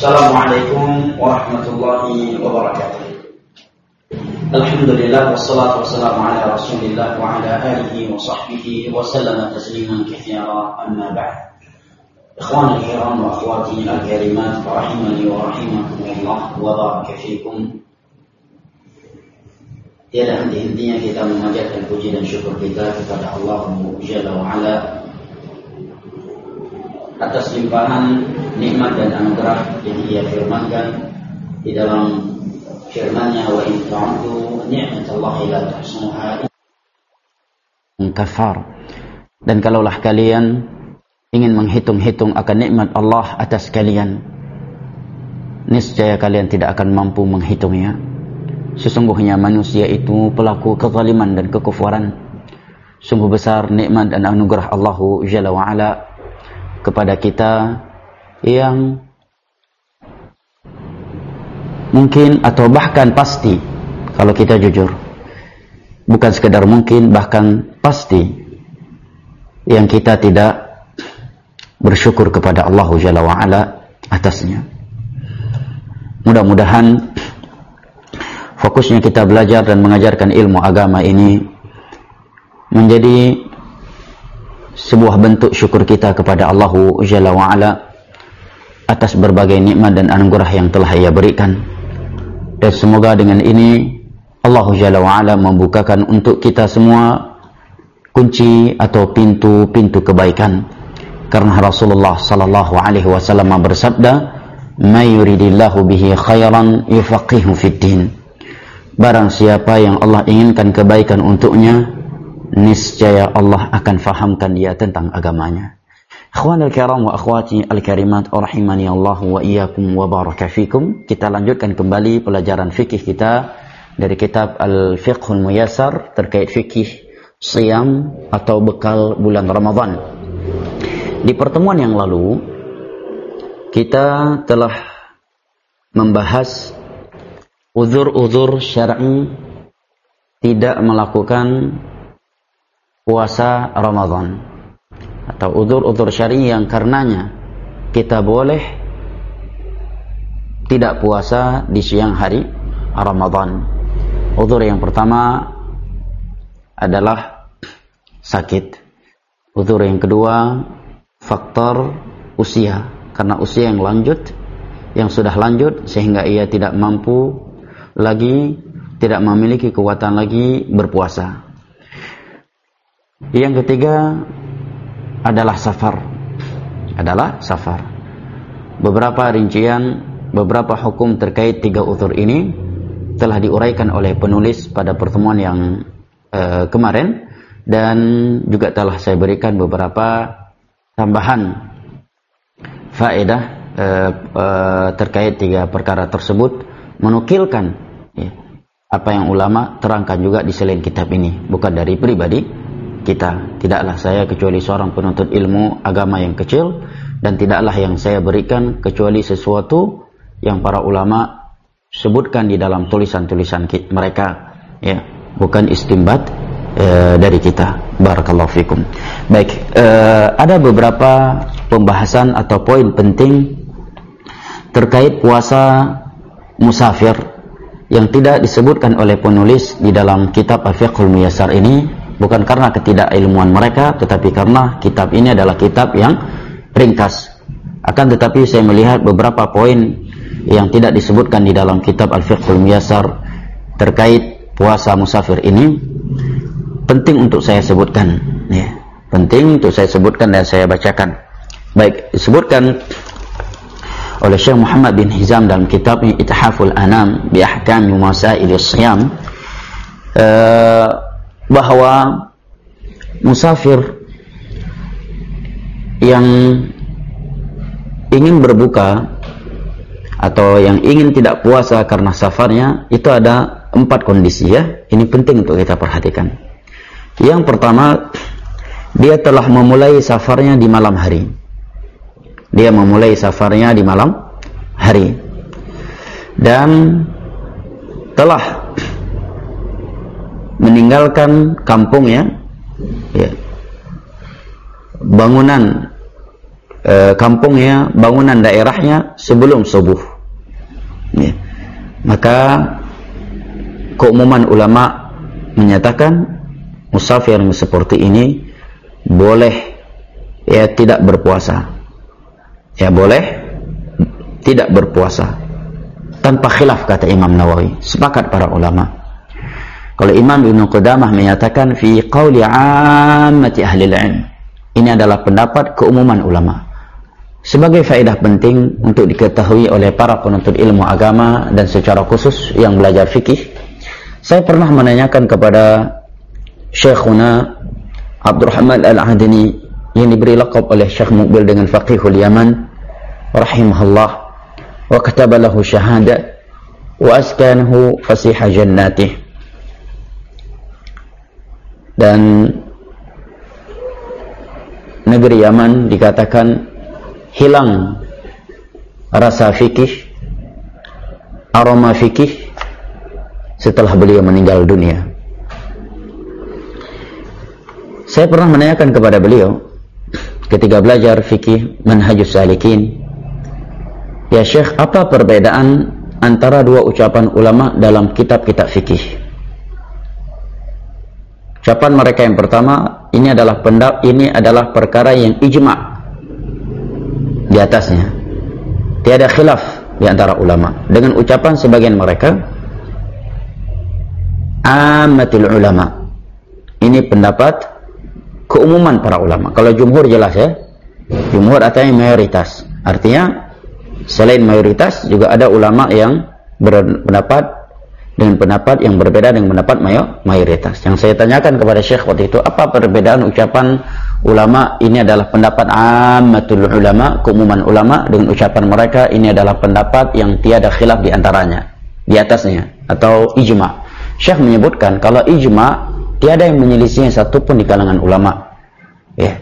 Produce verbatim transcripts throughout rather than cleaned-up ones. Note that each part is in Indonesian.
Assalamualaikum warahmatullahi wabarakatuh. Alhamdulillah wassalatu wassalamu ala Rasulillah wa ala alihi wa sahbihi wa sallama tasliman katsira, amma ba'd. Ikhwani al-kiram wa akhwati al-karimat, rahimani wa rahimakumullah wa baraka fikum. Tiada henti-hentinya kita memanjatkan puji dan syukur kita kepada Allah Jalla wa Ala atas limpahan nikmat dan anugerah yang Ia firmankan di dalam firman-Nya, wa in ta'uddu ni'matallahi la tuhsuha kafar. Dan kalaulah kalian ingin menghitung-hitung akan nikmat Allah atas kalian, niscaya kalian tidak akan mampu menghitungnya. Sesungguhnya manusia itu pelaku kezaliman dan kekufuran. Sungguh besar nikmat dan anugerah Allah Jalla wa Ala kepada kita yang mungkin atau bahkan pasti, kalau kita jujur, bukan sekedar mungkin, bahkan pasti, yang kita tidak bersyukur kepada Allah Jalla wa Ala atasnya. Mudah-mudahan fokusnya kita belajar dan mengajarkan ilmu agama ini menjadi sebuah bentuk syukur kita kepada Allah Jalla wa Ala atas berbagai nikmat dan anugerah yang telah Ia berikan. Dan semoga dengan ini Allah Jalla wa Ala membukakan untuk kita semua kunci atau pintu-pintu kebaikan. Karena Rasulullah sallallahu alaihi wasallam bersabda, "May yuridillahu bihi khairan yufaqihu fid din." Barang siapa yang Allah inginkan kebaikan untuknya, niscaya Allah akan fahamkan dia tentang agamanya. Ikhwanul kiram wa akhwati al-karimat, rahimani Allah wa iyyakum wa baraka fikum. Kita lanjutkan kembali pelajaran fikih kita dari kitab Al-Fiqhul Muyassar terkait fikih siyam atau bekal bulan Ramadan. Di pertemuan yang lalu kita telah membahas uzur-uzur syar'i tidak melakukan puasa Ramadan, atau uzur-uzur syar'i yang karenanya kita boleh tidak puasa di siang hari Ramadan. Uzur yang pertama adalah sakit. Uzur yang kedua faktor usia, karena usia yang lanjut, yang sudah lanjut sehingga ia tidak mampu lagi, tidak memiliki kekuatan lagi berpuasa. Yang ketiga adalah safar. Adalah safar. Beberapa rincian, beberapa hukum terkait tiga uzur ini telah diuraikan oleh penulis pada pertemuan yang uh, kemarin, dan juga telah saya berikan beberapa tambahan faedah uh, uh, terkait tiga perkara tersebut, menukilkan ya, apa yang ulama terangkan juga di selain kitab ini, bukan dari pribadi kita. Tidaklah saya kecuali seorang penuntut ilmu agama yang kecil, dan tidaklah yang saya berikan kecuali sesuatu yang para ulama sebutkan di dalam tulisan-tulisan mereka, ya, bukan istimbat e, dari kita. Barakallahu fikum. Baik, e, ada beberapa pembahasan atau poin penting terkait puasa musafir yang tidak disebutkan oleh penulis di dalam kitab Al-Fiqhul Muyassar ini, bukan karena ketidakilmuan mereka, tetapi karena kitab ini adalah kitab yang ringkas. Akan tetapi saya melihat beberapa poin yang tidak disebutkan di dalam kitab Al-Fiqhul Muyassar terkait puasa musafir ini penting untuk saya sebutkan, ya. Penting untuk saya sebutkan dan saya bacakan. Baik, disebutkan oleh Syekh Muhammad bin Hizam dalam kitabnya Ithaful Anam bi Ahkami Masailis Shiyam, uh, bahwa musafir yang ingin berbuka atau yang ingin tidak puasa karena safarnya, itu ada empat kondisi, ya. Ini penting untuk kita perhatikan. Yang pertama, dia telah memulai safarnya di malam hari. Dia memulai safarnya di malam hari dan telah meninggalkan kampungnya, ya, bangunan e, kampungnya, bangunan daerahnya sebelum subuh. Ya. Maka keumuman ulama menyatakan musafir yang seperti ini boleh ya tidak berpuasa. Ya boleh tidak berpuasa tanpa khilaf, kata Imam Nawawi. Sepakat para ulama. Kalau Imam Ibnu Qudamah menyatakan fi qauli 'ammati ahli al-'ilm. Ini adalah pendapat keumuman ulama. Sebagai faedah penting untuk diketahui oleh para penuntut ilmu agama dan secara khusus yang belajar fikih, saya pernah menanyakan kepada Syekhuna Abdurrahman Al-Adni yang diberi laqab oleh Syekh Muqbil dengan Faqihul Yaman rahimahullah, wa kataba lahu syahadah wa askanahu fasiha jannatih. Dan negeri Yaman dikatakan hilang rasa fikih, aroma fikih setelah beliau meninggal dunia. Saya pernah menanyakan kepada beliau ketika belajar fikih Manhajus Salikin, ya Syekh, apa perbedaan antara dua ucapan ulama dalam kitab-kitab fikih? Ucapan mereka yang pertama, ini adalah pendap, ini adalah perkara yang ijma' di atasnya, tiada khilaf di antara ulama. Dengan ucapan sebagian mereka, ammatul ulama, ini pendapat keumuman para ulama. Kalau jumhur jelas ya, jumhur artinya mayoritas. Artinya selain mayoritas juga ada ulama yang berpendapat dengan pendapat yang berbeda dengan pendapat mayoritas. Yang saya tanyakan kepada Syekh waktu itu, apa perbedaan ucapan ulama ini adalah pendapat ammatul ulama, keumuman ulama, dengan ucapan mereka ini adalah pendapat yang tiada khilaf di antaranya, di atasnya, atau ijma'. Syekh menyebutkan kalau ijma' tiada yang menyelisihi satupun di kalangan ulama. Ya.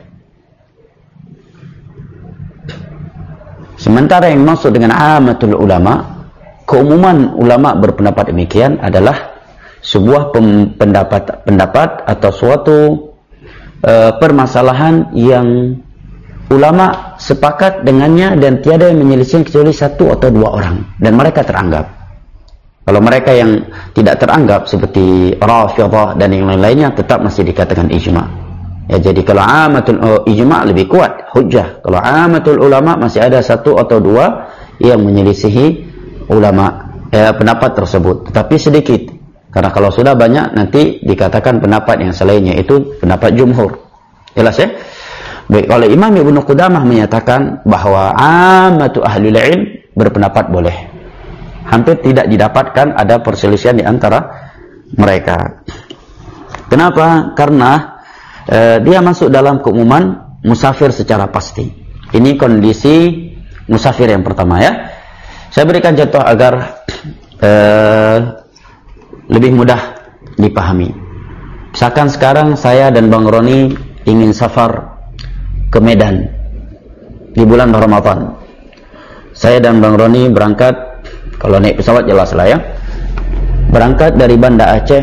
Sementara yang maksud dengan ammatul ulama, keumuman ulama berpendapat demikian adalah sebuah pendapat pendapat atau suatu e, permasalahan yang ulama sepakat dengannya dan tiada yang menyelisih kecuali satu atau dua orang dan mereka teranggap. Kalau mereka yang tidak teranggap seperti Rafidhah dan yang lain-lainnya tetap masih dikatakan ijma'. Ya, jadi kalau amatul oh, ijma' lebih kuat hujjah. Kalau amatul ulama masih ada satu atau dua yang menyelisihi ulama eh, pendapat tersebut, tetapi sedikit. Karena kalau sudah banyak nanti dikatakan pendapat yang selainnya itu pendapat jumhur. Jelas ya? Baik, kalau Imam Ibnu Qudamah menyatakan bahwa ammatu ahlul ilm berpendapat boleh. Hampir tidak didapatkan ada perselisihan di antara mereka. Kenapa? Karena eh, dia masuk dalam keumuman musafir secara pasti. Ini kondisi musafir yang pertama ya. Saya berikan contoh agar uh, lebih mudah dipahami. Misalkan sekarang saya dan Bang Roni ingin safar ke Medan di bulan Ramadan. Saya dan Bang Roni berangkat, kalau naik pesawat jelas lah ya, berangkat dari Banda Aceh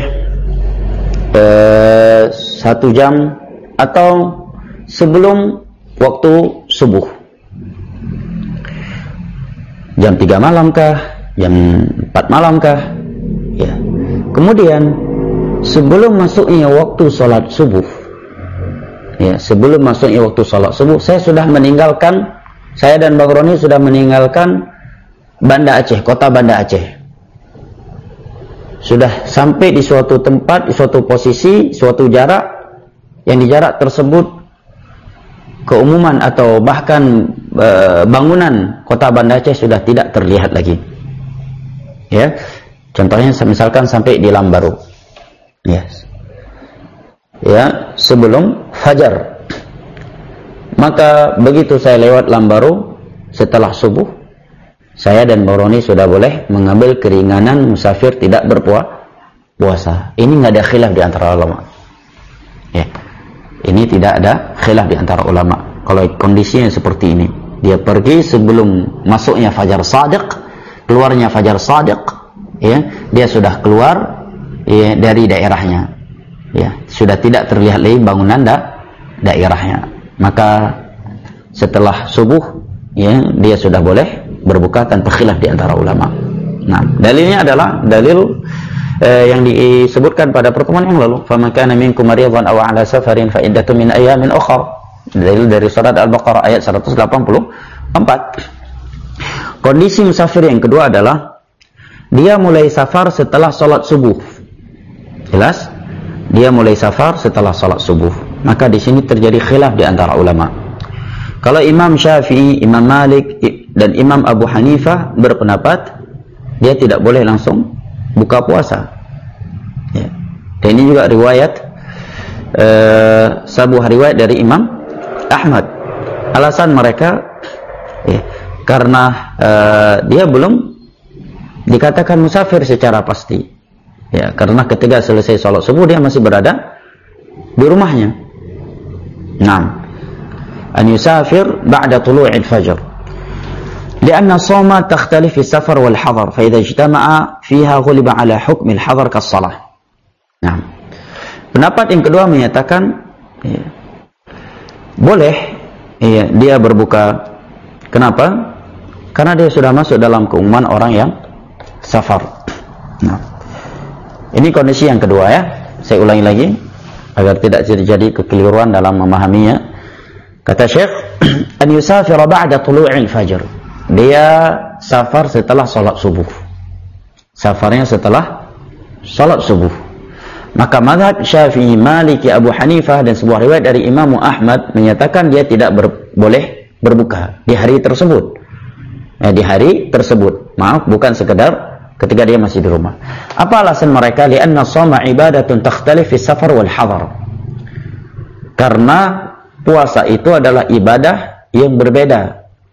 uh, satu jam atau sebelum waktu subuh. Jam tiga malam kah? Jam empat malam kah? Ya. Kemudian sebelum masuknya waktu sholat subuh, ya, sebelum masuknya waktu sholat subuh, saya sudah meninggalkan, saya dan Bang Roni sudah meninggalkan Banda Aceh, kota Banda Aceh. Sudah sampai di suatu tempat, di suatu posisi, suatu jarak, yang di jarak tersebut keumuman atau bahkan e, bangunan kota Banda Aceh sudah tidak terlihat lagi. Ya, contohnya misalkan sampai di Lambaru. Yes. Ya, sebelum fajar. Maka begitu saya lewat Lambaru setelah subuh, saya dan Boroni sudah boleh mengambil keringanan musafir tidak berpuasa. Ini nggak ada khilaf di antara ulama. Ya. Ini tidak ada khilaf di antara ulama. Kalau kondisinya seperti ini, dia pergi sebelum masuknya fajar shadiq, keluarnya fajar shadiq, ya, dia sudah keluar ya, dari daerahnya, ya, sudah tidak terlihat lagi bangunan da daerahnya. Maka setelah subuh, ya, dia sudah boleh berbuka tanpa khilaf di antara ulama. Nah, dalilnya adalah dalil eh, yang disebutkan pada pertemuan yang lalu, faman kana minkum maridan aw ala safarin fa iddatun min ayamin ukhra. Dalil dari surat Al-Baqarah ayat seratus delapan puluh empat. Kondisi musafir yang kedua adalah dia mulai safar setelah salat subuh. Jelas? Dia mulai safar setelah salat subuh. Maka di sini terjadi khilaf di antara ulama. Kalau Imam Syafi'i, Imam Malik dan Imam Abu Hanifah berpendapat dia tidak boleh langsung buka puasa. Ya. Dan ini juga riwayat uh, sebuah riwayat dari Imam Ahmad. Alasan mereka ya, karena uh, dia belum dikatakan musafir secara pasti. Ya, karena ketika selesai salat subuh dia masih berada di rumahnya. Naam. An yusafir ba'da tulu'il fajr. لأن الصوم تختلف في السفر والحضر فإذا اجتمع فيها غلب على حكم الحضر كالصلاة. Nah, pendapat yang kedua menyatakan ya, boleh ya, dia berbuka. Kenapa? Karena dia sudah masuk dalam keumuman orang yang safar. Nah, ini kondisi yang kedua ya. Saya ulangi lagi agar tidak terjadi kekeliruan dalam memahaminya. Kata Syekh, an yusafira ba'da tulu'il fajr. Dia safar setelah salat subuh. Safarnya setelah salat subuh. Maka mazhab Syafi'i, Maliki, Abu Hanifah dan sebuah riwayat dari Imam Ahmad menyatakan dia tidak ber, boleh berbuka di hari tersebut. Nah, di hari tersebut. Maaf, bukan sekedar ketika dia masih di rumah. Apa alasan mereka? Lianna shoma ibadatun takhtalif fi safar wal hadar. Karena puasa itu adalah ibadah yang berbeda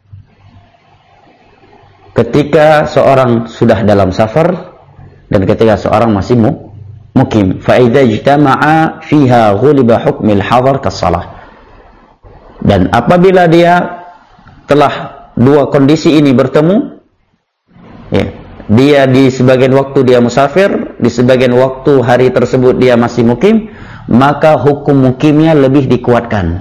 ketika seorang sudah dalam safar dan ketika seorang masih mu, mukim. Fa idza ijtama'a fiha ghuliba hukmil hadar kas-shalah. Dan apabila dia telah dua kondisi ini bertemu, ya, dia di sebagian waktu dia musafir, di sebagian waktu hari tersebut dia masih mukim, maka hukum mukimnya lebih dikuatkan.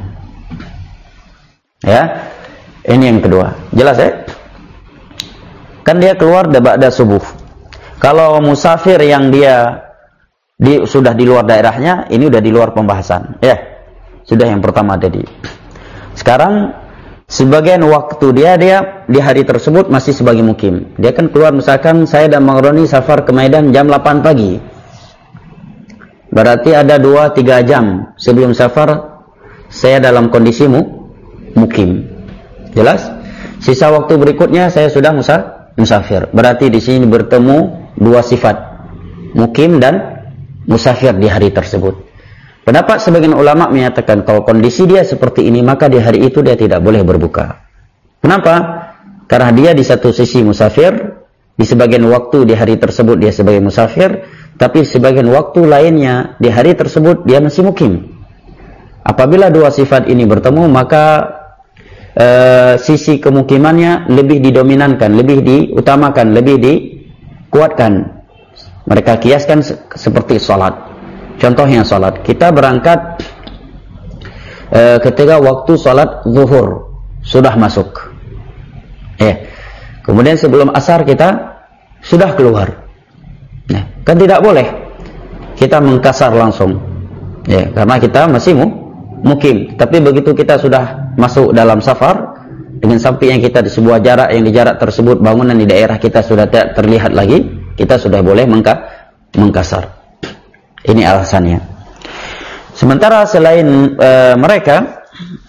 Ya, ini yang kedua. Jelas ya? Kan dia keluar ba'da subuh. Kalau musafir yang dia di, sudah di luar daerahnya, ini udah di luar pembahasan. Ya, sudah yang pertama tadi. Sekarang sebagian waktu dia dia di hari tersebut masih sebagai mukim. Dia kan keluar, misalkan saya dan Bang Roni safar ke Medan jam delapan pagi. Berarti ada dua tiga jam sebelum safar saya dalam kondisi mu, mukim. Jelas? Sisa waktu berikutnya saya sudah musa, musafir. Berarti di sini bertemu dua sifat, mukim dan musafir di hari tersebut. Pendapat sebagian ulama menyatakan kalau kondisi dia seperti ini, maka di hari itu dia tidak boleh berbuka. Kenapa? Karena dia di satu sisi musafir, di sebagian waktu di hari tersebut dia sebagai musafir, tapi sebagian waktu lainnya di hari tersebut dia masih mukim. Apabila dua sifat ini bertemu, maka Uh, sisi kemukimannya lebih didominankan, lebih diutamakan, lebih dikuatkan. Mereka kiaskan se seperti sholat. Contohnya sholat. Kita berangkat uh, ketika waktu sholat zuhur sudah masuk. Eh, kemudian sebelum asar kita sudah keluar. Nah, kan tidak boleh kita mengkasar langsung. Ya, karena kita masih mu mukim. Tapi begitu kita sudah masuk dalam safar dengan sampainya kita di sebuah jarak yang di jarak tersebut bangunan di daerah kita sudah tidak terlihat lagi, kita sudah boleh mengka mengkasar. Ini alasannya. Sementara selain e, mereka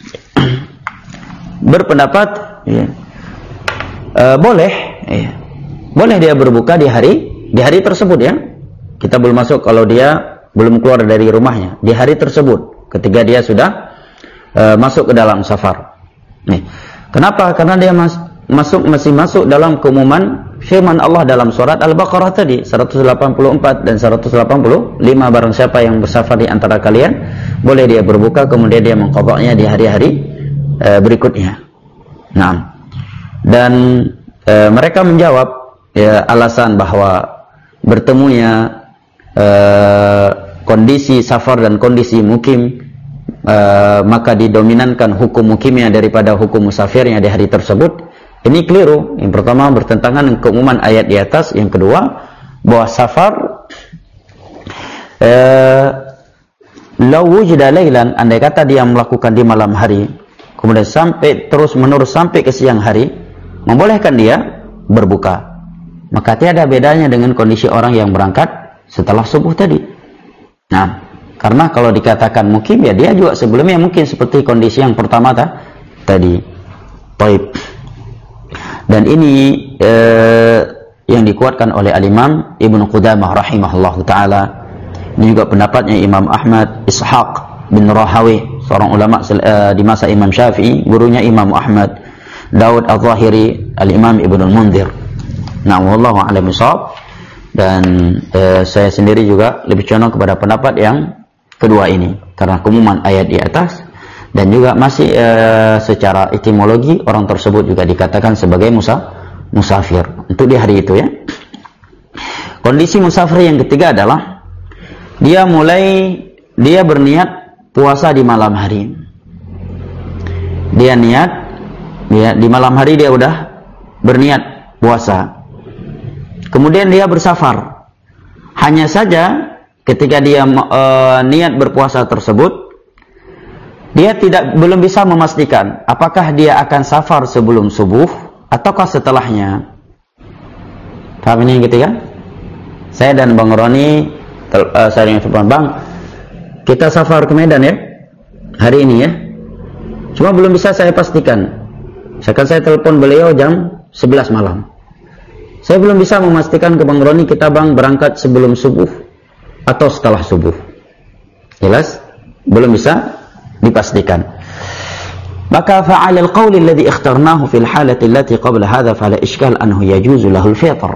berpendapat ya, e, boleh ya, boleh dia berbuka di hari di hari tersebut ya. Kita belum masuk kalau dia belum keluar dari rumahnya di hari tersebut ketika dia sudah Uh, masuk ke dalam safar. Nih, kenapa? Karena dia mas masuk masih masuk dalam keumuman firman Allah dalam surat Al-Baqarah tadi seratus delapan puluh empat dan seratus delapan puluh lima. Barang siapa yang bersafar di antara kalian, boleh dia berbuka kemudian dia mengqadanya di hari-hari uh, berikutnya. Nah, dan uh, mereka menjawab ya, alasan bahwa bertemunya uh, kondisi safar dan kondisi mukim uh, maka didominankan hukum mukimnya daripada hukum musafirnya di hari tersebut, ini keliru. Yang pertama bertentangan dengan keumuman ayat di atas. Yang kedua, bahwa safar uh, law wujida lailan, andai kata dia melakukan di malam hari, kemudian sampai terus menerus sampai ke siang hari, membolehkan dia berbuka, maka tiada bedanya dengan kondisi orang yang berangkat setelah subuh tadi. Nah, karena kalau dikatakan mukim, ya dia juga sebelumnya mungkin seperti kondisi yang pertama ta, tadi. Taib. Dan ini eh, yang dikuatkan oleh Al-Imam Ibnu Qudamah rahimahullahu taala. Ini juga pendapatnya Imam Ahmad Ishaq bin Rahawi, seorang ulama uh, di masa Imam Syafi'i, gurunya Imam Ahmad, Daud Al-Zahiri, Al-Imam Ibnu Al-Mundhir. Nah, wallahu a'lam bishawab. Dan uh, saya sendiri juga lebih condong kepada pendapat yang kedua ini karena keumuman ayat di atas, dan juga masih uh, secara etimologi orang tersebut juga dikatakan sebagai musa, musafir untuk di hari itu ya. Kondisi musafir yang ketiga adalah dia mulai dia berniat puasa di malam hari. Dia niat dia di malam hari dia udah berniat puasa. Kemudian dia bersafar. Hanya saja ketika dia e, niat berpuasa tersebut, dia tidak belum bisa memastikan apakah dia akan safar sebelum subuh ataukah setelahnya. Paham ini yang ketiga? Saya dan Bang Roni, uh, saya yang telepon, Bang, kita safar ke Medan ya hari ini ya. Cuma belum bisa saya pastikan. Misalkan saya telepon beliau jam sebelas malam. Saya belum bisa memastikan ke Bang Roni, kita Bang berangkat sebelum subuh atau setelah subuh. Jelas? Belum bisa dipastikan. Maka fa'ala al-qawli alladhi ikhtarnahu fil halati allati qabla hadha fala ishkal anhu yajuzu lahu al-fitr.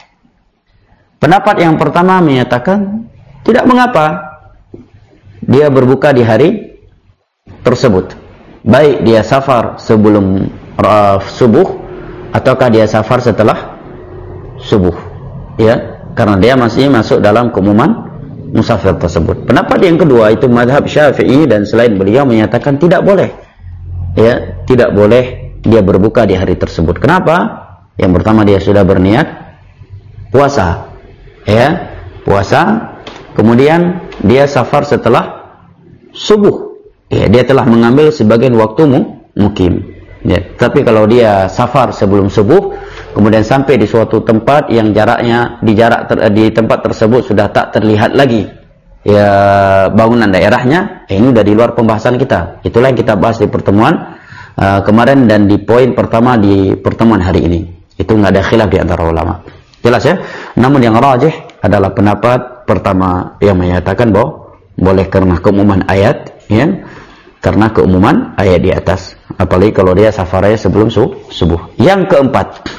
Pendapat yang pertama menyatakan tidak mengapa dia berbuka di hari tersebut, baik dia safar sebelum uh, subuh ataukah dia safar setelah subuh, ya, karena dia masih masuk dalam keumuman musafir tersebut. Pendapat yang kedua itu mazhab Syafi'i, dan selain beliau menyatakan tidak boleh, ya, tidak boleh dia berbuka di hari tersebut. Kenapa? Yang pertama dia sudah berniat puasa, ya, puasa, kemudian dia safar setelah subuh, ya, dia telah mengambil sebagian waktu mukim, ya. Tapi kalau dia safar sebelum subuh, kemudian sampai di suatu tempat yang jaraknya di jarak ter, di tempat tersebut sudah tak terlihat lagi ya bangunan daerahnya, eh, ini udah di luar pembahasan kita. Itulah yang kita bahas di pertemuan uh, kemarin dan di poin pertama di pertemuan hari ini. Itu nggak ada khilaf di antara ulama. Jelas ya? Namun yang rajih adalah pendapat pertama yang menyatakan bahwa boleh karena keumuman ayat, ya, karena keumuman ayat di atas. Apalagi kalau dia safarnya sebelum subuh. Yang keempat,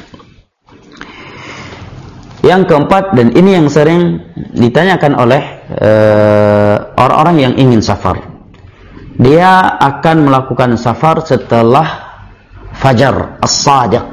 yang keempat, dan ini yang sering ditanyakan oleh orang-orang uh, yang ingin safar. Dia akan melakukan safar setelah fajar as-sadiq.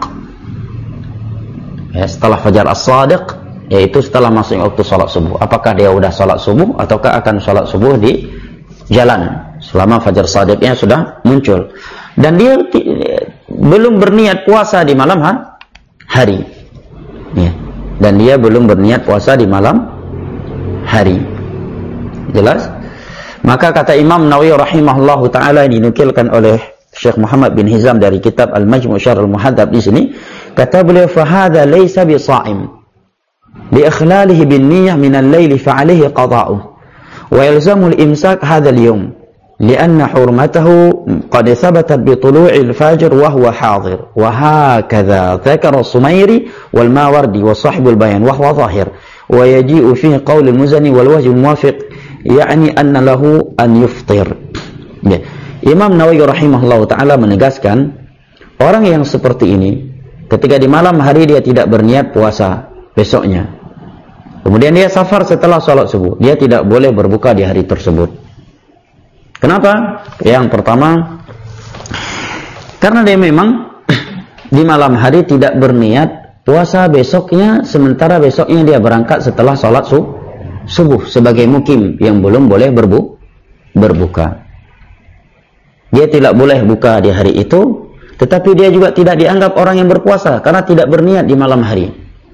Ya, setelah fajar as-sadiq, yaitu setelah masuk waktu salat subuh. Apakah dia sudah salat subuh ataukah akan salat subuh di jalan selama fajar sadiqnya sudah muncul, dan dia belum berniat puasa di malam hari, ya, dan dia belum berniat puasa di malam hari. Jelas? Maka kata Imam Nawawi rahimahullahu taala, ini dinukilkan oleh Syekh Muhammad bin Hizam dari kitab Al-Majmu' Syarh Al-Muhadzab, di sini kata beliau, fa hadza laysa bi sha'im li ikhlalihi bin niyyah min al-lail fa alayhi qada'uh wa yalzamu al-imsak hadha al-yawm لأن حرمته قد ثبتت بطلوع الفجر وهو حاضر وهكذا ذكر الصميري والماوردي وصاحب البيان وهو ظاهر ويجيء فيه قول المزني والوجه الموافق يعني أن له أن يفطر. Ya. Imam Nawawi rahimahullah ta'ala menegaskan, orang yang seperti ini ketika di malam hari dia tidak berniat puasa besoknya, kemudian dia safar setelah sholat subuh, dia tidak boleh berbuka di hari tersebut. Kenapa? Yang pertama, karena dia memang di malam hari tidak berniat puasa besoknya, sementara besoknya dia berangkat setelah sholat subuh sebagai mukim yang belum boleh berbu berbuka. dia tidak boleh buka di hari itu, tetapi dia juga tidak dianggap orang yang berpuasa karena tidak berniat di malam hari.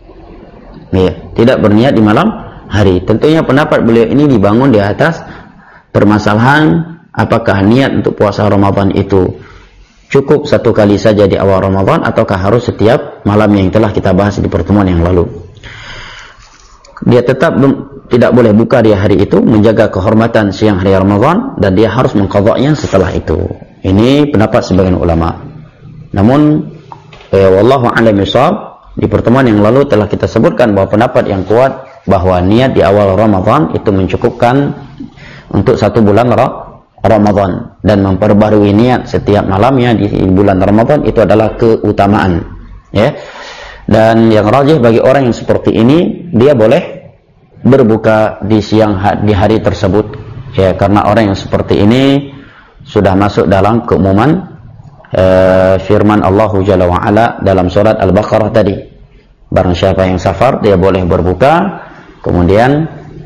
Ya, tidak berniat di malam hari. Tentunya pendapat beliau ini dibangun di atas permasalahan apakah niat untuk puasa Ramadan itu cukup satu kali saja di awal Ramadan ataukah harus setiap malam, yang telah kita bahas di pertemuan yang lalu. Dia tetap tidak boleh buka di hari itu, menjaga kehormatan siang hari Ramadan, dan dia harus mengqadha'nya setelah itu. Ini pendapat sebagian ulama. Namun eh, wallahu a'lam bishawab, di pertemuan yang lalu telah kita sebutkan bahwa pendapat yang kuat bahwa niat di awal Ramadan itu mencukupkan untuk satu bulan Ramadan, dan memperbarui niat setiap malamnya di bulan Ramadan itu adalah keutamaan, ya. Dan yang rajih bagi orang yang seperti ini, dia boleh berbuka di siang di hari tersebut, ya, karena orang yang seperti ini sudah masuk dalam keumuman uh, firman Allah Jalla wa Ala dalam surat Al-Baqarah tadi. Barang siapa yang safar, dia boleh berbuka, kemudian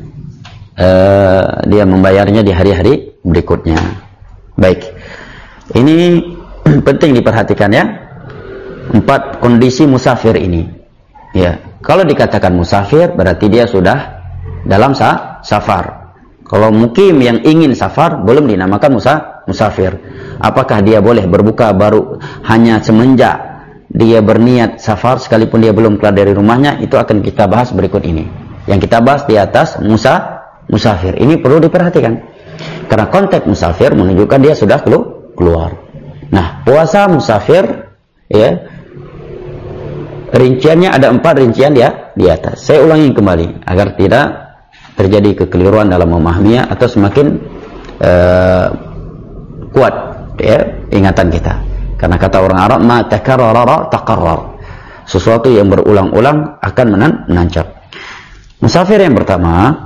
uh, dia membayarnya di hari-hari berikutnya. Baik, ini penting diperhatikan, ya. Empat kondisi musafir ini, ya. Kalau dikatakan musafir berarti dia sudah dalam sa safar. Kalau mukim yang ingin safar belum dinamakan musa musafir. Apakah dia boleh berbuka baru hanya semenjak dia berniat safar sekalipun dia belum keluar dari rumahnya? Itu akan kita bahas berikut ini. Yang kita bahas di atas musa musafir. Ini perlu diperhatikan karena konteks musafir menunjukkan dia sudah keluar. Nah, puasa musafir, ya, rinciannya ada empat rincian dia di atas. Saya ulangi kembali agar tidak terjadi kekeliruan dalam memahaminya atau semakin uh, kuat, ya, ingatan kita. Karena kata orang Arab, ma takarrara taqarrar. Sesuatu yang berulang-ulang akan menancap. Musafir yang pertama,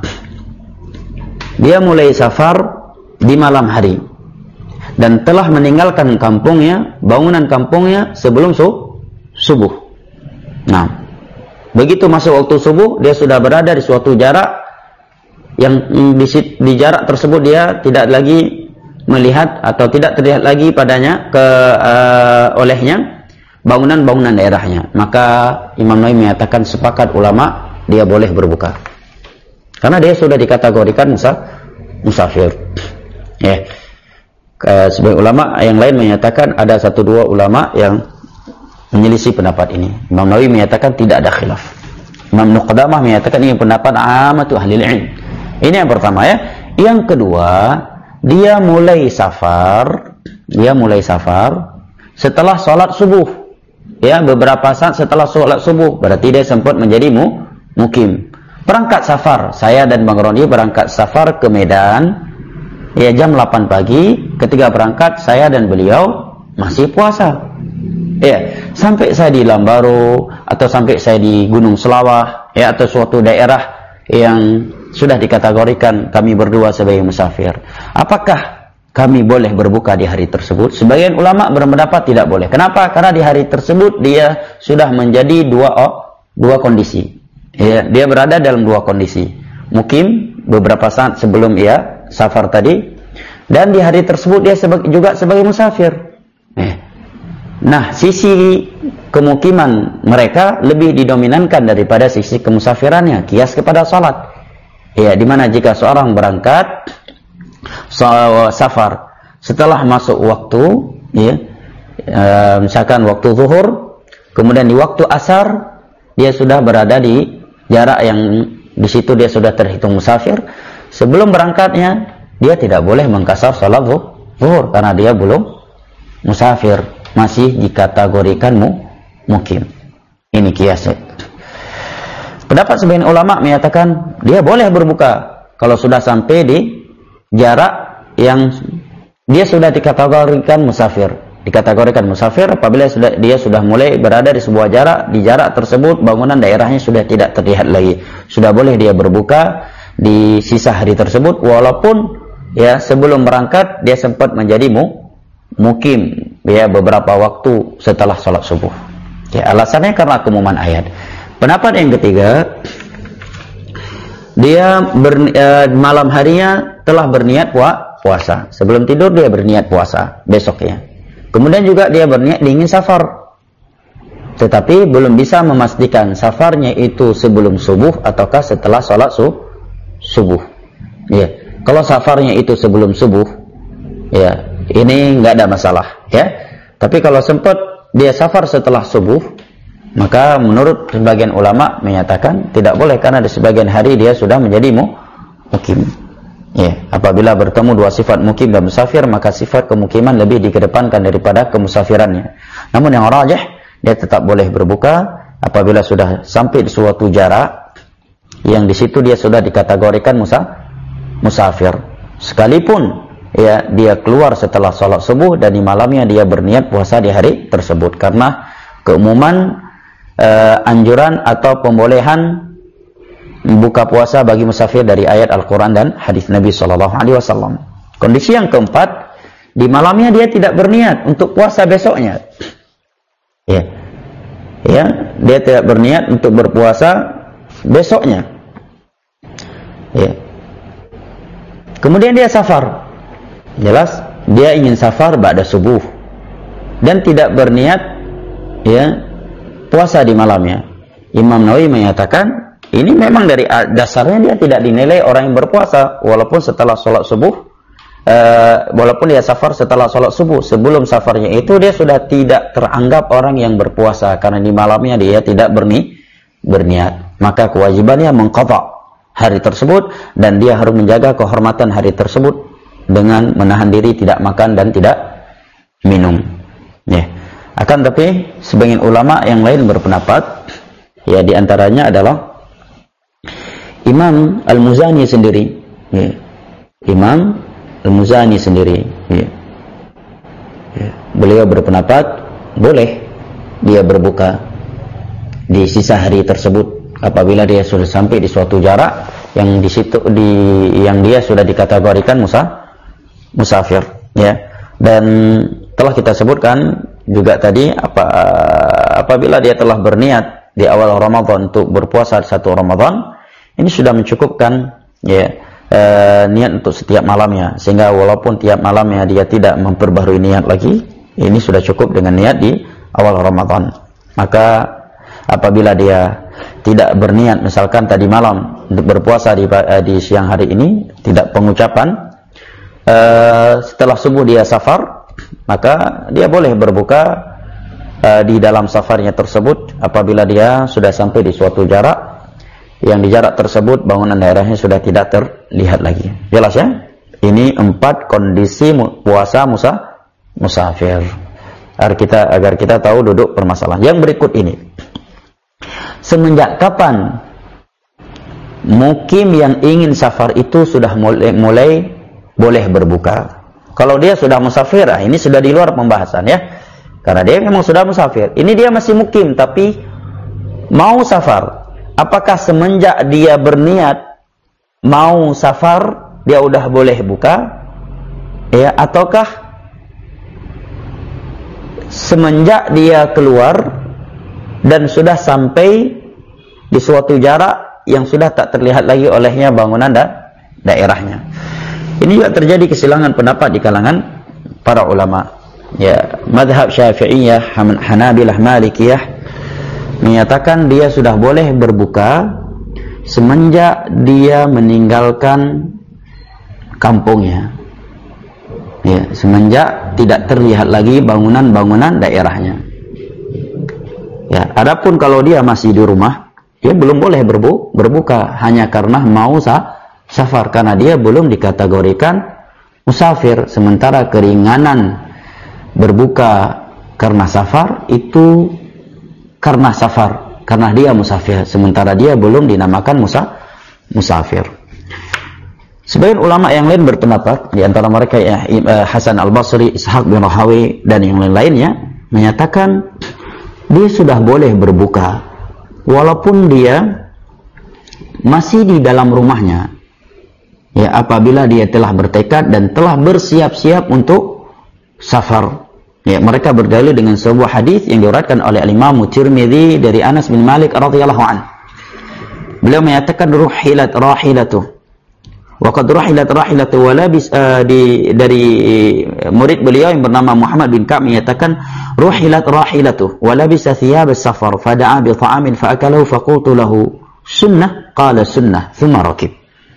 dia mulai safar di malam hari dan telah meninggalkan kampungnya, bangunan kampungnya sebelum subuh. Nah, begitu masuk waktu subuh, dia sudah berada di suatu jarak yang di, di jarak tersebut dia tidak lagi melihat atau tidak terlihat lagi padanya ke uh, olehnya bangunan-bangunan daerahnya. Maka Imam Nawawi menyatakan sepakat ulama dia boleh berbuka karena dia sudah dikategorikan musa, musafir. Ya, yeah. Sebagai ulama yang lain menyatakan ada satu dua ulama yang menyelisih pendapat ini. Imam Nawawi menyatakan tidak ada khilaf. Imam Nuqdamah menyatakan ini pendapat amatu ahli ilm. Ini yang pertama, ya. Yang kedua, dia mulai safar, dia mulai safar setelah sholat subuh. Ya, beberapa saat setelah sholat subuh, berarti dia sempat menjadi mu, mukim. Berangkat safar, saya dan Bang Roni berangkat safar ke Medan, ya, jam delapan pagi. Ketika berangkat, saya dan beliau masih puasa. Ya, sampai saya di Lambaro atau sampai saya di Gunung Selawah, ya, atau suatu daerah yang sudah dikategorikan kami berdua sebagai musafir. Apakah kami boleh berbuka di hari tersebut? Sebagian ulama berpendapat tidak boleh. Kenapa? Karena di hari tersebut dia sudah menjadi dua oh, dua kondisi. Ya, dia berada dalam dua kondisi. Mukim beberapa saat sebelum ia safar tadi, dan di hari tersebut dia sebagai, juga sebagai musafir. Eh. Nah, sisi kemukiman mereka lebih didominankan daripada sisi kemusafirannya, kias kepada salat. Ya, dimana jika seorang berangkat safar setelah masuk waktu, ya, e, misalkan waktu zuhur, kemudian di waktu asar dia sudah berada di jarak yang di situ dia sudah terhitung musafir. Sebelum berangkatnya dia tidak boleh mengkasar salat zuhur karena dia belum musafir, masih dikategorikan mu, mukim. Ini kiasnya. Pendapat sebagian ulama menyatakan dia boleh berbuka kalau sudah sampai di jarak yang dia sudah dikategorikan musafir. Dikategorikan musafir apabila sudah, dia sudah mulai berada di sebuah jarak, di jarak tersebut bangunan daerahnya sudah tidak terlihat lagi. Sudah boleh dia berbuka di sisa hari tersebut, walaupun ya sebelum berangkat dia sempat menjadi mu, mukim, ya, beberapa waktu setelah sholat subuh. Ya, alasannya karena keumuman ayat. Pendapat yang ketiga, dia ber, e, malam harinya telah berniat puasa. Sebelum tidur dia berniat puasa besoknya. Kemudian juga dia berniat ingin safar. Tetapi belum bisa memastikan safarnya itu sebelum subuh ataukah setelah sholat su subuh. Ya. Kalau safarnya itu sebelum subuh, ya, ini nggak ada masalah, ya. Tapi kalau sempat dia safar setelah subuh, maka menurut sebagian ulama menyatakan tidak boleh, karena di sebagian hari dia sudah menjadi mu, mukim. Ya, apabila bertemu dua sifat mukim dan musafir, maka sifat kemukiman lebih dikedepankan daripada kemusafirannya. Namun yang rajih, dia tetap boleh berbuka apabila sudah sampai di suatu jarak yang di situ dia sudah dikategorikan musa, musafir. Sekalipun ya dia keluar setelah sholat subuh dan di malamnya dia berniat puasa di hari tersebut, karena keumuman Uh, anjuran atau pembolehan buka puasa bagi musafir dari ayat Al-Quran dan hadis Nabi Shallallahu Alaihi Wasallam. Kondisi yang keempat, di malamnya dia tidak berniat untuk puasa besoknya. Ya, ya, dia tidak berniat untuk berpuasa besoknya. Ya. Kemudian dia safar, jelas dia ingin safar ba'da subuh dan tidak berniat, ya, puasa di malamnya. Imam Nawawi menyatakan ini memang dari dasarnya dia tidak dinilai orang yang berpuasa walaupun setelah sholat subuh, uh, walaupun dia safar setelah sholat subuh. Sebelum safarnya itu dia sudah tidak teranggap orang yang berpuasa karena di malamnya dia tidak berni berniat. Maka kewajibannya mengqadha hari tersebut dan dia harus menjaga kehormatan hari tersebut dengan menahan diri tidak makan dan tidak minum. Ya. Yeah. Akan tapi sebagian ulama yang lain berpendapat, ya, diantaranya adalah Imam Al-Muzani sendiri, ya. Imam Al-Muzani sendiri, ya. Ya. Beliau berpendapat boleh dia berbuka di sisa hari tersebut apabila dia sudah sampai di suatu jarak yang di situ di yang dia sudah dikategorikan musa musafir, ya. Dan telah kita sebutkan juga tadi apa, apabila dia telah berniat di awal Ramadan untuk berpuasa satu Ramadan, ini sudah mencukupkan, ya, e, niat untuk setiap malamnya, sehingga walaupun tiap malamnya dia tidak memperbaharui niat lagi, ini sudah cukup dengan niat di awal Ramadan. Maka apabila dia tidak berniat misalkan tadi malam untuk berpuasa di, di siang hari ini, tidak pengucapan, e, setelah subuh dia safar, maka dia boleh berbuka uh, di dalam safarnya tersebut apabila dia sudah sampai di suatu jarak yang di jarak tersebut bangunan daerahnya sudah tidak terlihat lagi. Jelas, ya? Ini empat kondisi puasa musa musafir. Agar kita agar kita tahu duduk permasalahan. Yang berikut ini. Semenjak kapan mukim yang ingin safar itu sudah mulai, mulai boleh berbuka? Kalau dia sudah musafir, ah, ini sudah di luar pembahasan, ya. Karena dia memang sudah musafir. Ini dia masih mukim tapi mau safar. Apakah semenjak dia berniat mau safar dia udah boleh buka? Ya, ataukah semenjak dia keluar dan sudah sampai di suatu jarak yang sudah tak terlihat lagi olehnya bangunan da daerahnya? Ini juga terjadi kesilangan pendapat di kalangan para ulama. Ya, mazhab Syafi'iyah, Hanabilah, Malikiyah menyatakan dia sudah boleh berbuka semenjak dia meninggalkan kampungnya. Ya, semenjak tidak terlihat lagi bangunan-bangunan daerahnya. Ya, adapun kalau dia masih di rumah, dia belum boleh berbu berbuka hanya karena mau sah safar, karena dia belum dikategorikan musafir. Sementara keringanan berbuka karena safar itu karena safar, karena dia musafir, sementara dia belum dinamakan musa musafir. Sebagian ulama yang lain berpendapat, di antara mereka ya, Hasan Al-Basri, Ishaq bin Rahawi dan yang lain-lainnya menyatakan dia sudah boleh berbuka walaupun dia masih di dalam rumahnya. Ya, apabila dia telah bertekad dan telah bersiap-siap untuk safar. Ya, mereka berdalil dengan sebuah hadis yang diriwayatkan oleh Imam Tirmidzi dari Anas bin Malik radhiyallahu anhu. Beliau menyatakan ruhilat rahilatuh Wa qad rahilat rahilatu wa labis uh, di dari murid beliau yang bernama Muhammad bin Ka'ab menyatakan ruhilat rahilatu wa labisa thiyab as-safar fada'a bi ta'amin fa akalahu fa qultu lahu sunnah qala sunnah thumma rakib.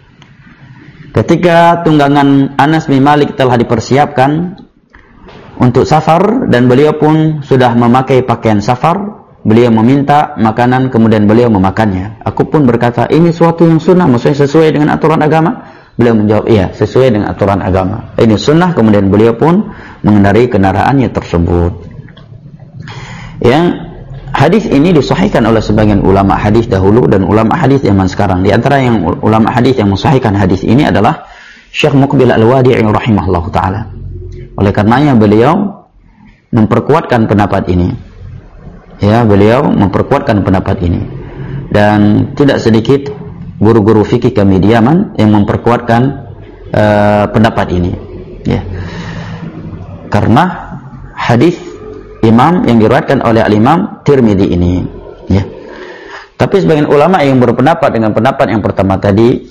Ketika tunggangan Anas bin Malik telah dipersiapkan untuk safar dan beliau pun sudah memakai pakaian safar, beliau meminta makanan kemudian beliau memakannya. Aku pun berkata, ini suatu yang sunnah, maksudnya sesuai dengan aturan agama? Beliau menjawab, iya, sesuai dengan aturan agama. Ini sunnah, kemudian beliau pun mengendarai kendaraannya tersebut. Yang hadis ini disahihkan oleh sebagian ulama hadis dahulu dan ulama hadis zaman sekarang. Di antara yang ulama hadis yang mensahihkan hadis ini adalah Syekh Muqbil Al-Wadi'i rahimahullahu taala. Oleh karenanya beliau memperkuatkan pendapat ini. Ya, beliau memperkuatkan pendapat ini. Dan tidak sedikit guru-guru fikih kami di Yaman yang memperkuatkan uh, pendapat ini. Ya. Karena hadis Imam yang diriwayatkan oleh Al-Imam Tirmidzi ini, ya. Tapi sebagian ulama yang berpendapat dengan pendapat yang pertama tadi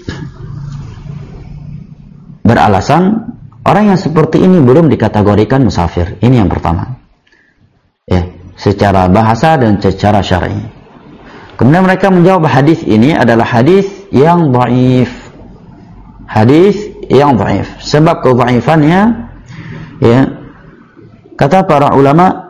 beralasan orang yang seperti ini belum dikategorikan musafir. Ini yang pertama. Ya, secara bahasa dan secara syar'i. Kemudian mereka menjawab hadis ini adalah hadis yang dhaif. Hadis yang dhaif. Sebab kedhaifannya, ya, kata para ulama,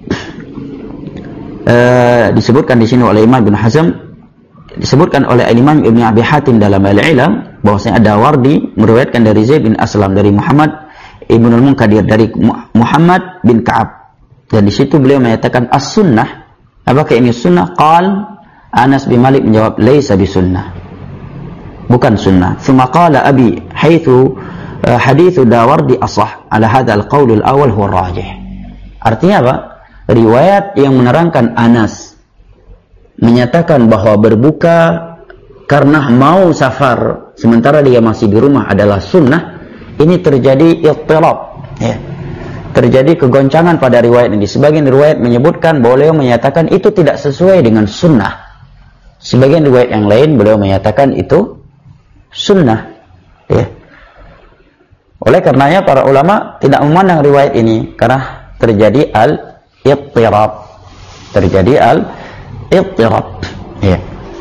Uh, disebutkan di sini oleh Imam Ibn Hazm, disebutkan oleh Imam Ibn Abi Hatim dalam Al-Ilam bahwasanya ada Wardi meriwayatkan dari Zaid bin Aslam dari Muhammad Ibn Al-Munkadir dari Muhammad bin Ka'ab, dan di situ beliau menyatakan as-sunnah. Apakah ini sunnah? Qal Anas bin Malik menjawab laisa bisunnah, bukan sunnah. Tsumma qala Abi haitsu uh, haditsu Dawardi asah ala hadha al-qaul al-awwal huwa rajih. Artinya apa? Riwayat yang menerangkan Anas menyatakan bahwa berbuka karena mau safar sementara dia masih di rumah adalah sunnah, ini terjadi ittirab, ya. Terjadi kegoncangan pada riwayat ini. Sebagian riwayat menyebutkan beliau menyatakan itu tidak sesuai dengan sunnah. Sebagian riwayat yang lain beliau menyatakan itu sunnah, ya. Oleh karenanya para ulama tidak memandang riwayat ini karena terjadi al ittirab, terjadi al-ittirab, ya.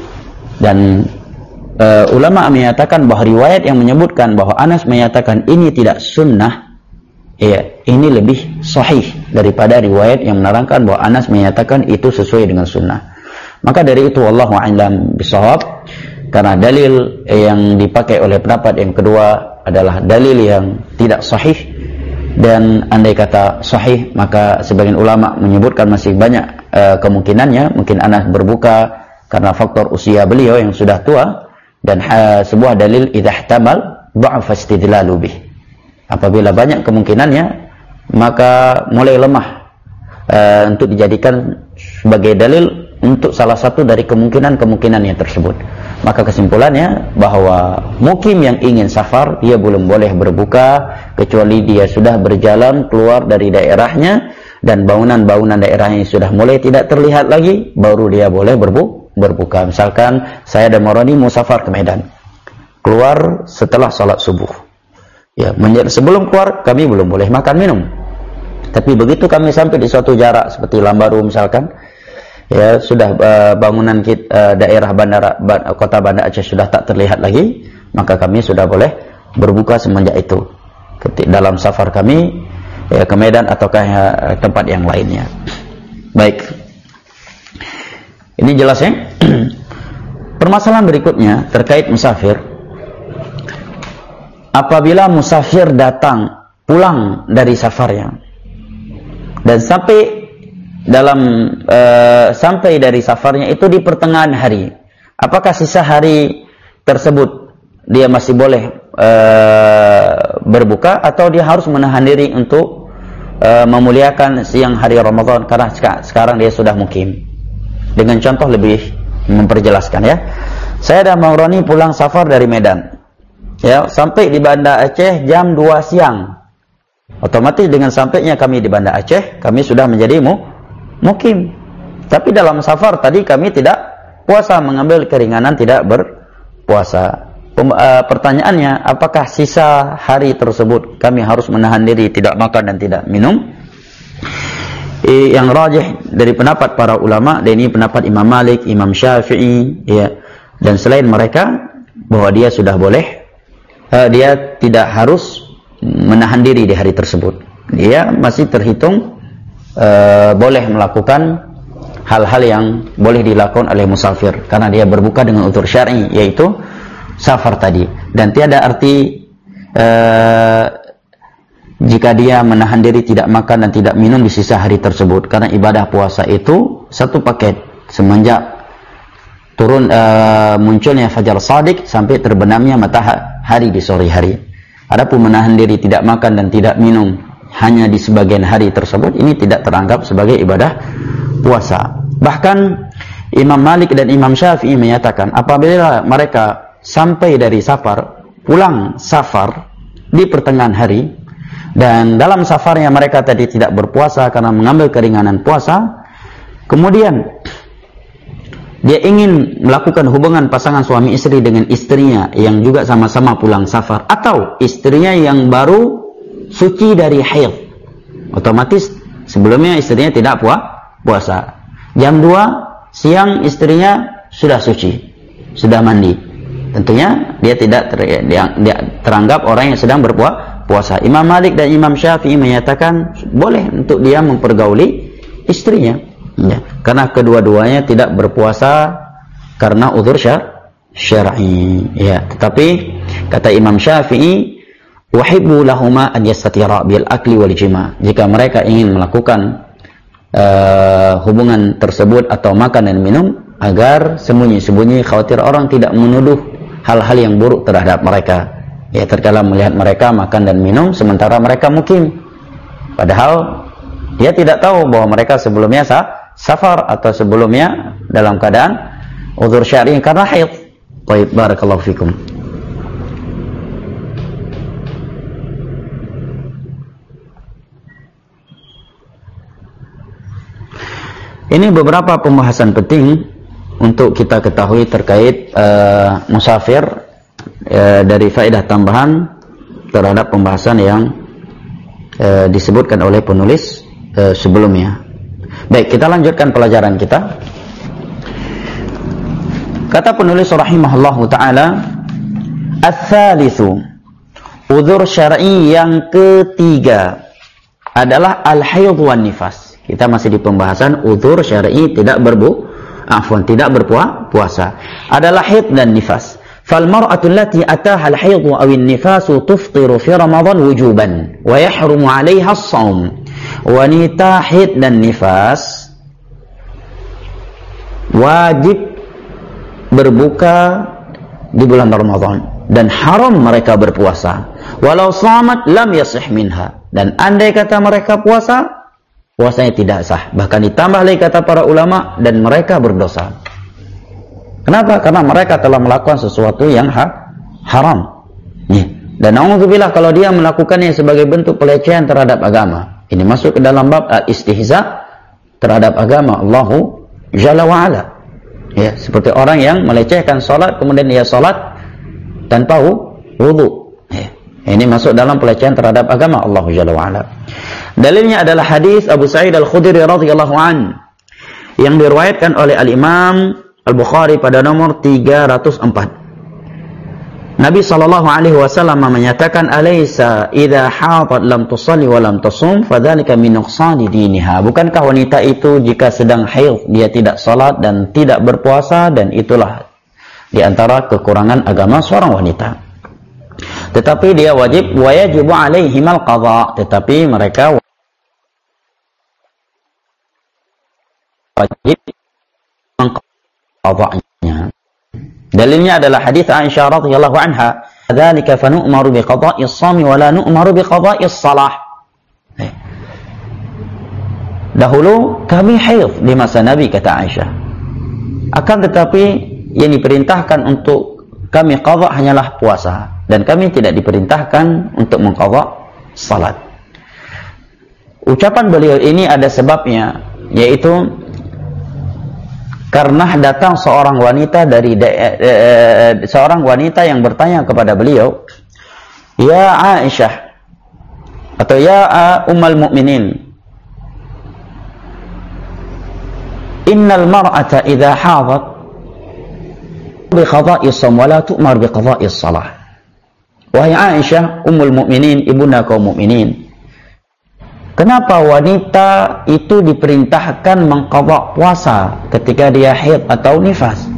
Dan uh, ulama menyatakan bahwa riwayat yang menyebutkan bahwa Anas menyatakan ini tidak sunnah, ya, ini lebih sahih daripada riwayat yang menerangkan bahwa Anas menyatakan itu sesuai dengan sunnah. Maka dari itu wallahu a'lam bishawab, karena dalil yang dipakai oleh pendapat yang kedua adalah dalil yang tidak sahih. Dan andai kata sahih, maka sebagian ulama menyebutkan masih banyak uh, kemungkinannya. Mungkin Anas berbuka karena faktor usia beliau yang sudah tua, dan uh, sebuah dalil idza ihtamal dha'fa istidlalu bih. Apabila banyak kemungkinannya, maka mulai lemah uh, untuk dijadikan sebagai dalil untuk salah satu dari kemungkinan-kemungkinannya tersebut. Maka kesimpulannya bahwa mukim yang ingin safar, dia belum boleh berbuka kecuali dia sudah berjalan keluar dari daerahnya dan bangunan-bangunan daerahnya sudah mulai tidak terlihat lagi, baru dia boleh berbu berbuka. Misalkan saya dan Moroni mau safar ke Medan, keluar setelah salat subuh, ya, sebelum keluar kami belum boleh makan minum. Tapi begitu kami sampai di suatu jarak seperti Lambaru misalkan, ya, sudah uh, bangunan kita, uh, daerah bandara ba, kota Banda Aceh sudah tak terlihat lagi, maka kami sudah boleh berbuka semenjak itu ketika dalam safar kami, ya, ke Medan ataukah uh, tempat yang lainnya. Baik, ini jelas, ya. Permasalahan berikutnya terkait musafir. Apabila musafir datang pulang dari safarnya dan sampai dalam uh, sampai dari safarnya itu di pertengahan hari, apakah sisa hari tersebut dia masih boleh uh, berbuka atau dia harus menahan diri untuk uh, memuliakan siang hari Ramadan karena sekarang dia sudah mukim? Dengan contoh lebih memperjelaskan, ya. Saya dan Bang Roni pulang safar dari Medan, ya, sampai di Banda Aceh jam dua siang. Otomatis dengan sampainya kami di Banda Aceh, kami sudah menjadi mu mukim. Tapi dalam safar tadi kami tidak puasa, mengambil keringanan tidak berpuasa. uh, pertanyaannya, apakah sisa hari tersebut kami harus menahan diri tidak makan dan tidak minum? E, yang rajih dari pendapat para ulama, dan ini pendapat Imam Malik, Imam Syafi'i, ya, dan selain mereka, bahwa dia sudah boleh, uh, dia tidak harus menahan diri di hari tersebut. Dia masih terhitung uh, boleh melakukan hal-hal yang boleh dilakukan oleh musafir, karena dia berbuka dengan udzur syar'i, yaitu safar tadi. Dan tiada arti uh, jika dia menahan diri tidak makan dan tidak minum di sisa hari tersebut, karena ibadah puasa itu satu paket semenjak turun uh, munculnya fajar shadiq sampai terbenamnya matahari di sore hari. Adapun menahan diri tidak makan dan tidak minum hanya di sebagian hari tersebut, ini tidak teranggap sebagai ibadah puasa. Bahkan Imam Malik dan Imam Syafi'i menyatakan, apabila mereka sampai dari safar, pulang safar di pertengahan hari, dan dalam safarnya mereka tadi tidak berpuasa karena mengambil keringanan puasa, kemudian dia ingin melakukan hubungan pasangan suami istri dengan istrinya yang juga sama-sama pulang safar, atau istrinya yang baru suci dari haid, otomatis sebelumnya istrinya tidak puasa. Jam dua siang istrinya sudah suci, sudah mandi. Tentunya dia tidak ter, dia, dia teranggap orang yang sedang berpuasa. Imam Malik dan Imam Syafi'i menyatakan boleh untuk dia mempergauli istrinya, ya, karena kedua-duanya tidak berpuasa karena udzur syar'i, ya. Tetapi kata Imam Syafi'i, wahibbu lahuma an yastatira bil akli wal jima'. Jika mereka ingin melakukan uh, hubungan tersebut atau makan dan minum, agar sembunyi-sembunyi, khawatir orang tidak menuduh hal-hal yang buruk terhadap mereka, ya, terkala melihat mereka makan dan minum sementara mereka mukim, padahal dia tidak tahu bahwa mereka sebelumnya sah, safar atau sebelumnya dalam keadaan udzur syar'i karena haid. Baik, barakallahu fikum. Ini beberapa pembahasan penting untuk kita ketahui terkait uh, musafir, uh, dari faedah tambahan terhadap pembahasan yang uh, disebutkan oleh penulis uh, sebelumnya. Baik, kita lanjutkan pelajaran kita. Kata penulis rahimahullahu ta'ala, ats-tsalitsu, udzur syar'i yang ketiga adalah al-haid wan nifas. Kita masih di pembahasan udzur syar'i tidak berbu Afwan, tidak berpuasa, adalah haid dan nifas. Fal mar'atu allati ataha al-haid aw an-nifas tufṭiru fi Ramadan wujuban wa yahrumu 'alayha as-shaum. Wanita haid dan nifas wajib berbuka di bulan Ramadan dan haram mereka berpuasa. Walau shamat lam yasih minha. Dan andai kata mereka puasa, puasanya tidak sah. Bahkan ditambah lagi kata para ulama, dan mereka berdosa. Kenapa? Karena mereka telah melakukan sesuatu yang ha haram. Ya. Dan na'udzubillah kalau dia melakukannya sebagai bentuk pelecehan terhadap agama. Ini masuk ke dalam bab al-istihza terhadap agama Allahu Jalla wa'ala. Ya, seperti orang yang melecehkan salat kemudian dia salat tanpa wudu. Ya. Ini masuk dalam pelecehan terhadap agama Allahu Jalla wa'ala. Dalilnya adalah hadis Abu Sa'id Al-Khudri radhiyallahu an yang diriwayatkan oleh Al-Imam Al-Bukhari pada nomor tiga ratus empat. Nabi sallallahu alaihi wasallam menyatakan, "Alaysa idza hadat lam tusalli wa lam tasum fadzalika min nuqsani diniha." Bukankah wanita itu jika sedang haid dia tidak salat dan tidak berpuasa, dan itulah di antara kekurangan agama seorang wanita. Tetapi dia wajib, wa yajibu alaihimal qadha, tetapi mereka wajib mengqadha'nya. Dalilnya adalah hadis Aisyah radhiyallahu anha, "Dzalika fa nu'maru bi qadha'is shaumi wa la nu'maru bi qadha'is shalah." Dahulu kami haid di masa Nabi, kata Aisyah. Akan tetapi yang diperintahkan untuk kami qadha hanyalah puasa, dan kami tidak diperintahkan untuk mengqadha salat. Ucapan beliau ini ada sebabnya, yaitu karena datang seorang wanita dari de, eh, eh, seorang wanita yang bertanya kepada beliau, "Ya Aisyah," atau "Ya uh, Ummul Mukminin, innal mar'ata idza hadat bi qada'i shaum wa la tu'mar bi qada'i shalah." Wahai Aisyah, Ummul Mukminin, ibunda kaum mukminin, kenapa wanita itu diperintahkan mengqadha puasa ketika dia haid atau nifas,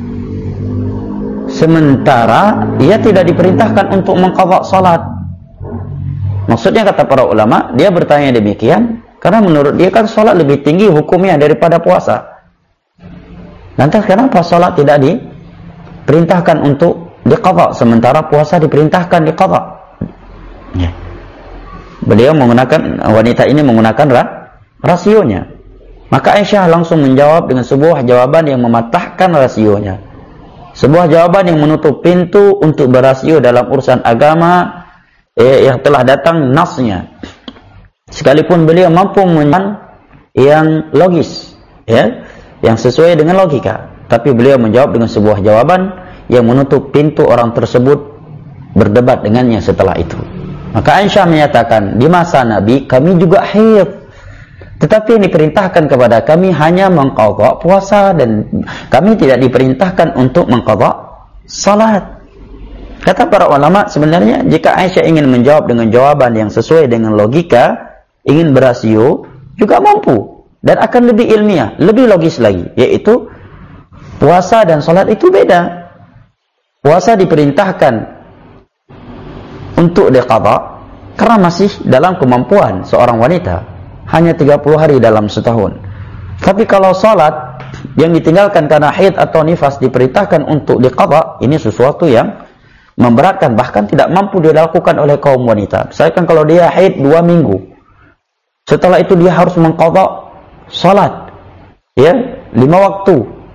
sementara ia tidak diperintahkan untuk mengqadha salat? Maksudnya, kata para ulama, dia bertanya demikian karena menurut dia kan salat lebih tinggi hukumnya daripada puasa. Lantas kenapa salat tidak diperintahkan untuk diqadha sementara puasa diperintahkan diqadha? Ya. Beliau menggunakan, wanita ini menggunakan ra, rasionya. Maka Aisyah langsung menjawab dengan sebuah jawaban yang mematahkan rasionya. Sebuah jawaban yang menutup pintu untuk berasio dalam urusan agama eh, yang telah datang nasnya. Sekalipun beliau mampu menjawab yang logis, ya, yang sesuai dengan logika, tapi beliau menjawab dengan sebuah jawaban yang menutup pintu orang tersebut berdebat dengannya setelah itu. Maka Aisyah menyatakan, di masa Nabi kami juga haid, tetapi yang diperintahkan kepada kami hanya mengqadha puasa dan kami tidak diperintahkan untuk mengqadha salat. Kata para ulama, sebenarnya jika Aisyah ingin menjawab dengan jawaban yang sesuai dengan logika, ingin berasio, juga mampu dan akan lebih ilmiah, lebih logis lagi, yaitu puasa dan salat itu beda. Puasa diperintahkan untuk diqadha karena masih dalam kemampuan seorang wanita, hanya tiga puluh hari dalam setahun. Tapi kalau salat yang ditinggalkan karena haid atau nifas diperintahkan untuk diqadha, ini sesuatu yang memberatkan, bahkan tidak mampu dilakukan oleh kaum wanita. Misalkan kalau dia haid dua minggu, setelah itu dia harus mengqadha salat, ya, lima waktu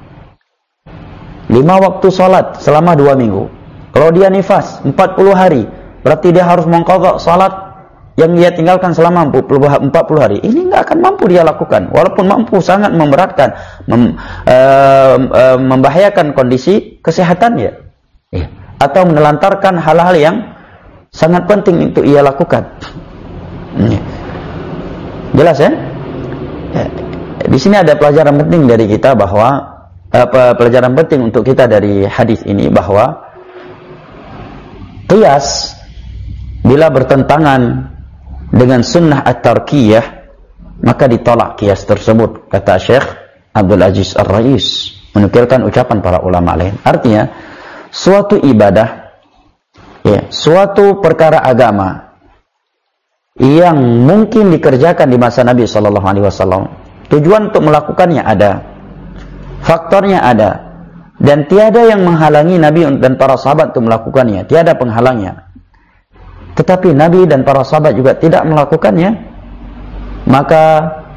lima waktu salat selama dua minggu. Kalau dia nifas empat puluh hari, berarti dia harus mengqadha salat yang dia tinggalkan selama empat puluh hari. Ini nggak akan mampu dia lakukan, walaupun mampu, sangat memberatkan, mem, uh, uh, membahayakan kondisi kesehatannya, ya, atau menelantarkan hal-hal yang sangat penting untuk ia lakukan. Ya. Jelas ya? Ya. Di sini ada pelajaran penting dari kita bahwa uh, pelajaran penting untuk kita dari hadis ini, bahwa qiyas bila bertentangan dengan sunnah at-tarkiyah, maka ditolak qiyas tersebut, kata Syekh Abdul Aziz Ar-Rais, menukilkan ucapan para ulama lain. Artinya, suatu ibadah, ya, suatu perkara agama yang mungkin dikerjakan di masa Nabi Shallallahu Alaihi Wasallam, tujuan untuk melakukannya ada, faktornya ada, dan tiada yang menghalangi Nabi dan para sahabat untuk melakukannya, tiada penghalangnya. Tetapi Nabi dan para sahabat juga tidak melakukannya, maka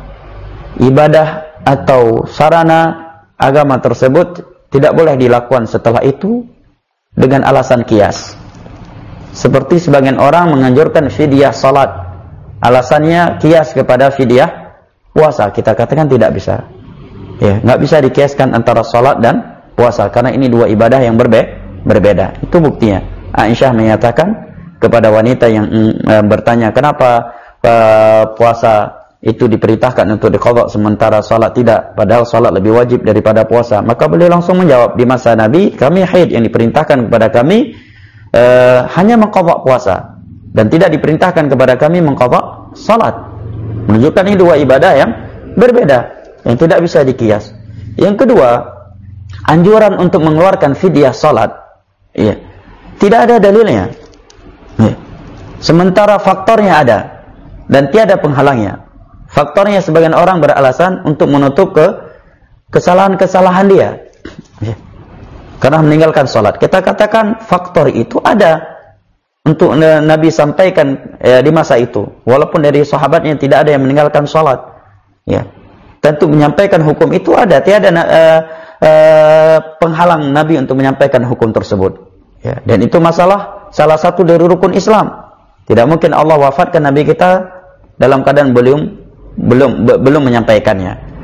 ibadah atau sarana agama tersebut tidak boleh dilakukan setelah itu dengan alasan qiyas. Seperti sebagian orang menganjurkan fidyah salat, alasannya qiyas kepada fidyah puasa. Kita katakan tidak bisa, ya, nggak bisa dikiaskan antara salat dan puasa, karena ini dua ibadah yang berbe berbeda. Itu buktinya. Aisyah menyatakan kepada wanita yang uh, bertanya, kenapa uh, puasa itu diperintahkan untuk diqadha sementara salat tidak, padahal salat lebih wajib daripada puasa. Maka beliau langsung menjawab, di masa Nabi kami haid, yang diperintahkan kepada kami uh, hanya mengqadha puasa, dan tidak diperintahkan kepada kami mengqadha salat. Menunjukkan ini dua ibadah yang berbeda, yang tidak bisa dikias. Yang kedua, anjuran untuk mengeluarkan fidyah salat, ya, tidak ada dalilnya, ya. Sementara faktornya ada dan tiada penghalangnya. Faktornya sebagian orang beralasan untuk menutup ke kesalahan-kesalahan dia, ya, karena meninggalkan salat. Kita katakan faktor itu ada untuk Nabi sampaikan, ya, di masa itu, walaupun dari sahabatnya tidak ada yang meninggalkan salat, ya. Tentu menyampaikan hukum itu ada, tiada uh, uh, penghalang Nabi untuk menyampaikan hukum tersebut, ya. Dan itu masalah salah satu dari rukun Islam. Tidak mungkin Allah wafatkan Nabi kita dalam keadaan belum belum be, belum menyampaikannya.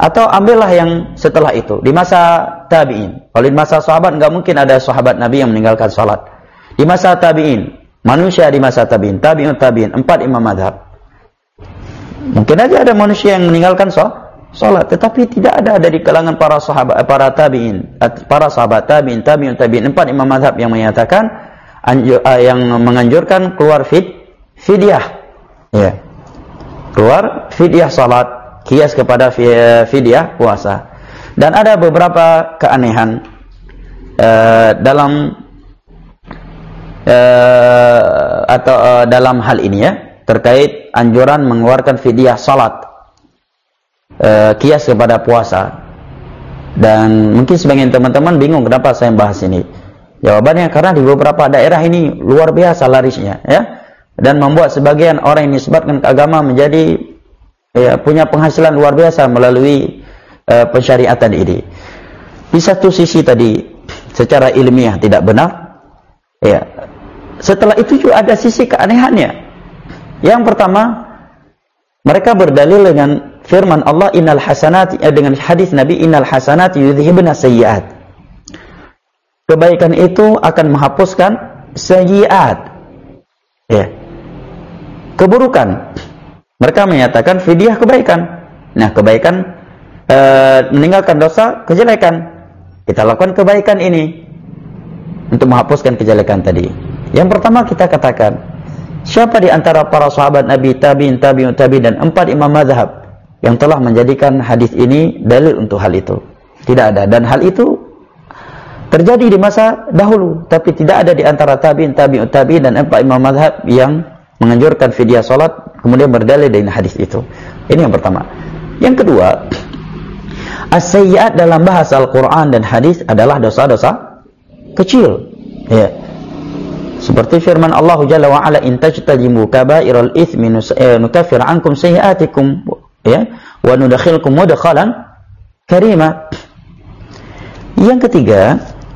Atau ambillah yang setelah itu, di masa tabi'in. Kalau di masa sahabat nggak mungkin ada sahabat Nabi yang meninggalkan salat. Di masa tabi'in, manusia di masa tabi'in, tabi'un tabi'in, empat imam mazhab. Mungkin aja ada manusia yang meninggalkan salat, tetapi tidak ada dari kalangan para sahabat, para tabi'in, para sahabat tabi'in, tabi'un tabi'in, empat imam mazhab yang menyatakan anjur, yang menganjurkan keluar fid, fidyah. Ya. Keluar fidyah salat, kias kepada fidyah puasa. Dan ada beberapa keanehan uh, dalam uh, atau uh, dalam hal ini ya, terkait anjuran mengeluarkan fidyah salat uh, kias kepada puasa. Dan mungkin sebagian teman-teman bingung kenapa saya bahas ini. Jawabannya karena di beberapa daerah ini luar biasa larisnya ya, dan membuat sebagian orang yang disebabkan ke agama menjadi ya, punya penghasilan luar biasa melalui uh, pensyariatan ini. Di satu sisi tadi secara ilmiah tidak benar, ya. Setelah itu juga ada sisi keanehannya. Yang pertama, mereka berdalil dengan firman Allah, innal hasanati, eh, dengan hadis Nabi, innal hasanati yudhibna sayyi'at. Kebaikan itu akan menghapuskan sayyi'at. Ya. Keburukan. Mereka menyatakan fidyah kebaikan. Nah, kebaikan e, meninggalkan dosa, kejelekan. Kita lakukan kebaikan ini untuk menghapuskan kejelekan tadi. Yang pertama kita katakan, siapa di antara para sahabat Nabi, tabi'in, tabi'un, tabi'in, dan empat imam mazhab yang telah menjadikan hadis ini dalil untuk hal itu? Tidak ada. Dan hal itu terjadi di masa dahulu, tapi tidak ada di antara tabi'in, tabi'un, tabi'in, dan empat imam mazhab yang menganjurkan fidyah salat kemudian berdalil dengan hadis itu. Ini yang pertama. Yang kedua, as-sayyi'at dalam bahasa Al-Quran dan hadis adalah dosa-dosa kecil. Ya. Seperti firman Allah Jalla wa Ala, in tajtanibu kaba'iral itsmi nukaffir ankum sayyi'atikum ya wa nudkhilkum mudkhalan karima. Yang ketiga,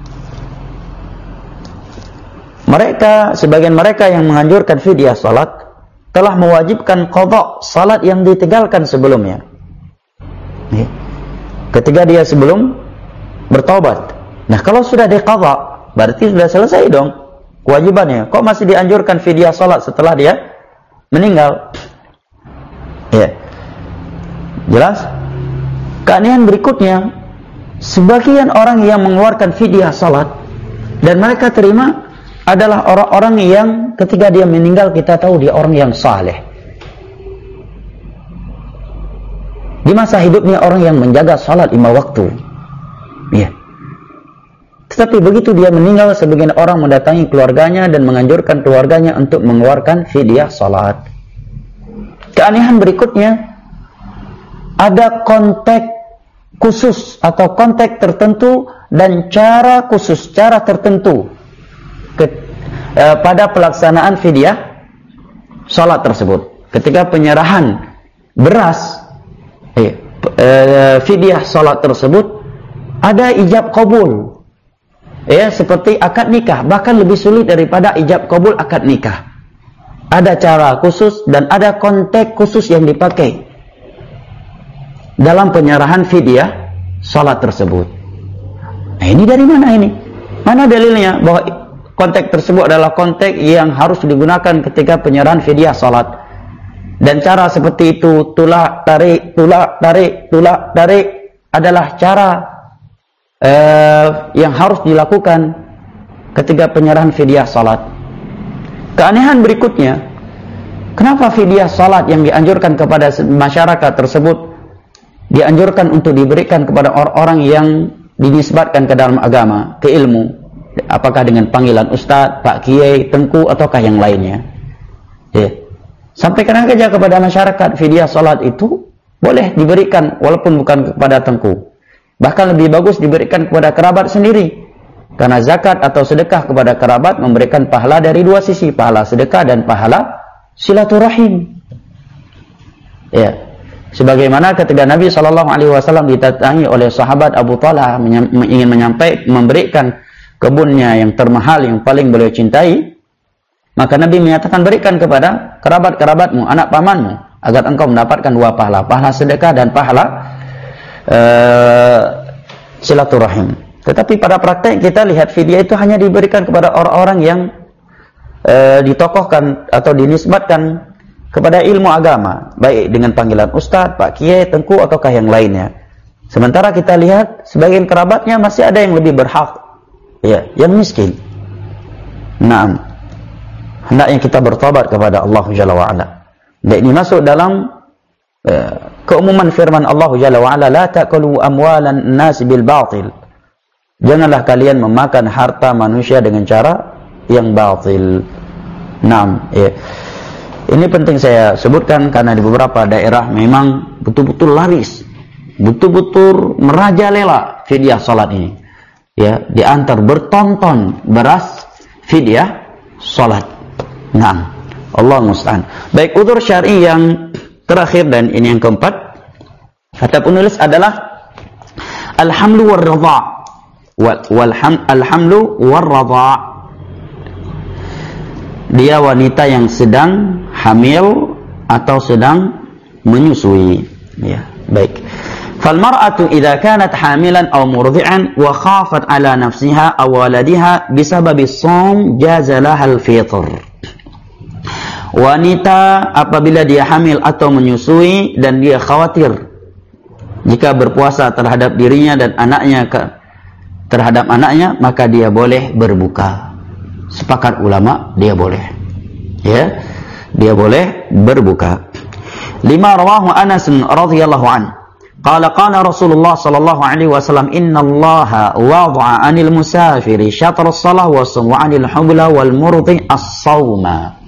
mereka, sebagian mereka yang menganjurkan fidyah salat telah mewajibkan qadha salat yang ditinggalkan sebelumnya. Ya. Ketika dia sebelum bertobat. Nah, kalau sudah diqadha, berarti sudah selesai dong kewajibannya. Kok masih dianjurkan fidyah salat setelah dia meninggal? Ya. Jelas? Keanehan berikutnya, sebagian orang yang mengeluarkan fidyah salat dan mereka terima adalah orang-orang yang ketika dia meninggal kita tahu dia orang yang saleh. Di masa hidupnya orang yang menjaga salat lima waktu. Ya. Tetapi begitu dia meninggal, sebagian orang mendatangi keluarganya dan menganjurkan keluarganya untuk mengeluarkan fidyah salat. Keanehan berikutnya, ada konteks khusus atau konteks tertentu dan cara khusus, cara tertentu ke, eh, pada pelaksanaan fidyah salat tersebut. Ketika penyerahan beras eh, eh, fidyah salat tersebut, ada ijab qabul. Ya, seperti akad nikah, bahkan lebih sulit daripada ijab qabul akad nikah. Ada cara khusus dan ada konteks khusus yang dipakai dalam penyerahan fidyah salat tersebut. Nah, ini dari mana ini? Mana dalilnya bahwa konteks tersebut adalah konteks yang harus digunakan ketika penyerahan fidyah salat? Dan cara seperti itu, tulak tarik, tulak tarik, tulak tarik adalah cara eh, yang harus dilakukan ketika penyerahan fidyah salat. Keanehan berikutnya, kenapa fidyah salat yang dianjurkan kepada masyarakat tersebut dianjurkan untuk diberikan kepada orang-orang yang dinisbatkan ke dalam agama, ke ilmu, apakah dengan panggilan ustaz, pak kiai, tengku, ataukah yang lainnya? Ya. Sampaikan saja kepada masyarakat, fidyah salat itu boleh diberikan walaupun bukan kepada tengku. Bahkan lebih bagus diberikan kepada kerabat sendiri. Karena zakat atau sedekah kepada kerabat memberikan pahala dari dua sisi, pahala sedekah dan pahala silaturahim. Ya. Sebagaimana ketika Nabi shallallahu alaihi wasallam didatangi oleh sahabat Abu Talha ingin menyampaikan, memberikan kebunnya yang termahal yang paling beliau cintai, maka Nabi menyatakan berikan kepada kerabat-kerabatmu, anak pamanmu, agar engkau mendapatkan dua pahala, pahala sedekah dan pahala uh, silaturahim. Tetapi pada praktek kita lihat fidyah itu hanya diberikan kepada orang-orang yang uh, ditokohkan atau dinisbatkan kepada ilmu agama, baik dengan panggilan ustadz, pak kiai, tengku, ataukah yang lainnya. Sementara kita lihat sebagian kerabatnya masih ada yang lebih berhak, ya, yang miskin. Naam, hendaknya kita bertobat kepada Allah Jalla wa'ala. Dan ini masuk dalam uh, keumuman firman Allah Jalla wa'ala, la ta'kulu amwalan nas bil batil. Janganlah kalian memakan harta manusia dengan cara yang batil. Naam, ya. Ini penting saya sebutkan karena di beberapa daerah memang betul-betul laris, betul-betul merajalela fidyah salat ini. Ya, diantar bertonton beras fidyah salat. Naam, Allah musta'an. Baik, udzur syar'i yang terakhir dan ini yang keempat, kata penulis adalah alhamlu war-radha' wal, wal alhamlu war-radha'. Dia wanita yang sedang hamil atau sedang menyusui, ya. Baik. Fal mar'atu idza kanat hamilan aw murdi'an wa khafat ala nafsiha aw waladiha bisababi shaum jaza laha al-fitr. Wanita apabila dia hamil atau menyusui dan dia khawatir jika berpuasa terhadap dirinya dan anaknya ke, terhadap anaknya, maka dia boleh berbuka. Sepakat ulama dia boleh, ya, dia boleh berbuka. Lima rawahu Anas radhiyallahu an qala qala Rasulullah sallallahu alaihi wasallam innallaha wada'a 'anil musafiri syatra as-shalah wa 'anil hubla wal murdi as-shauma.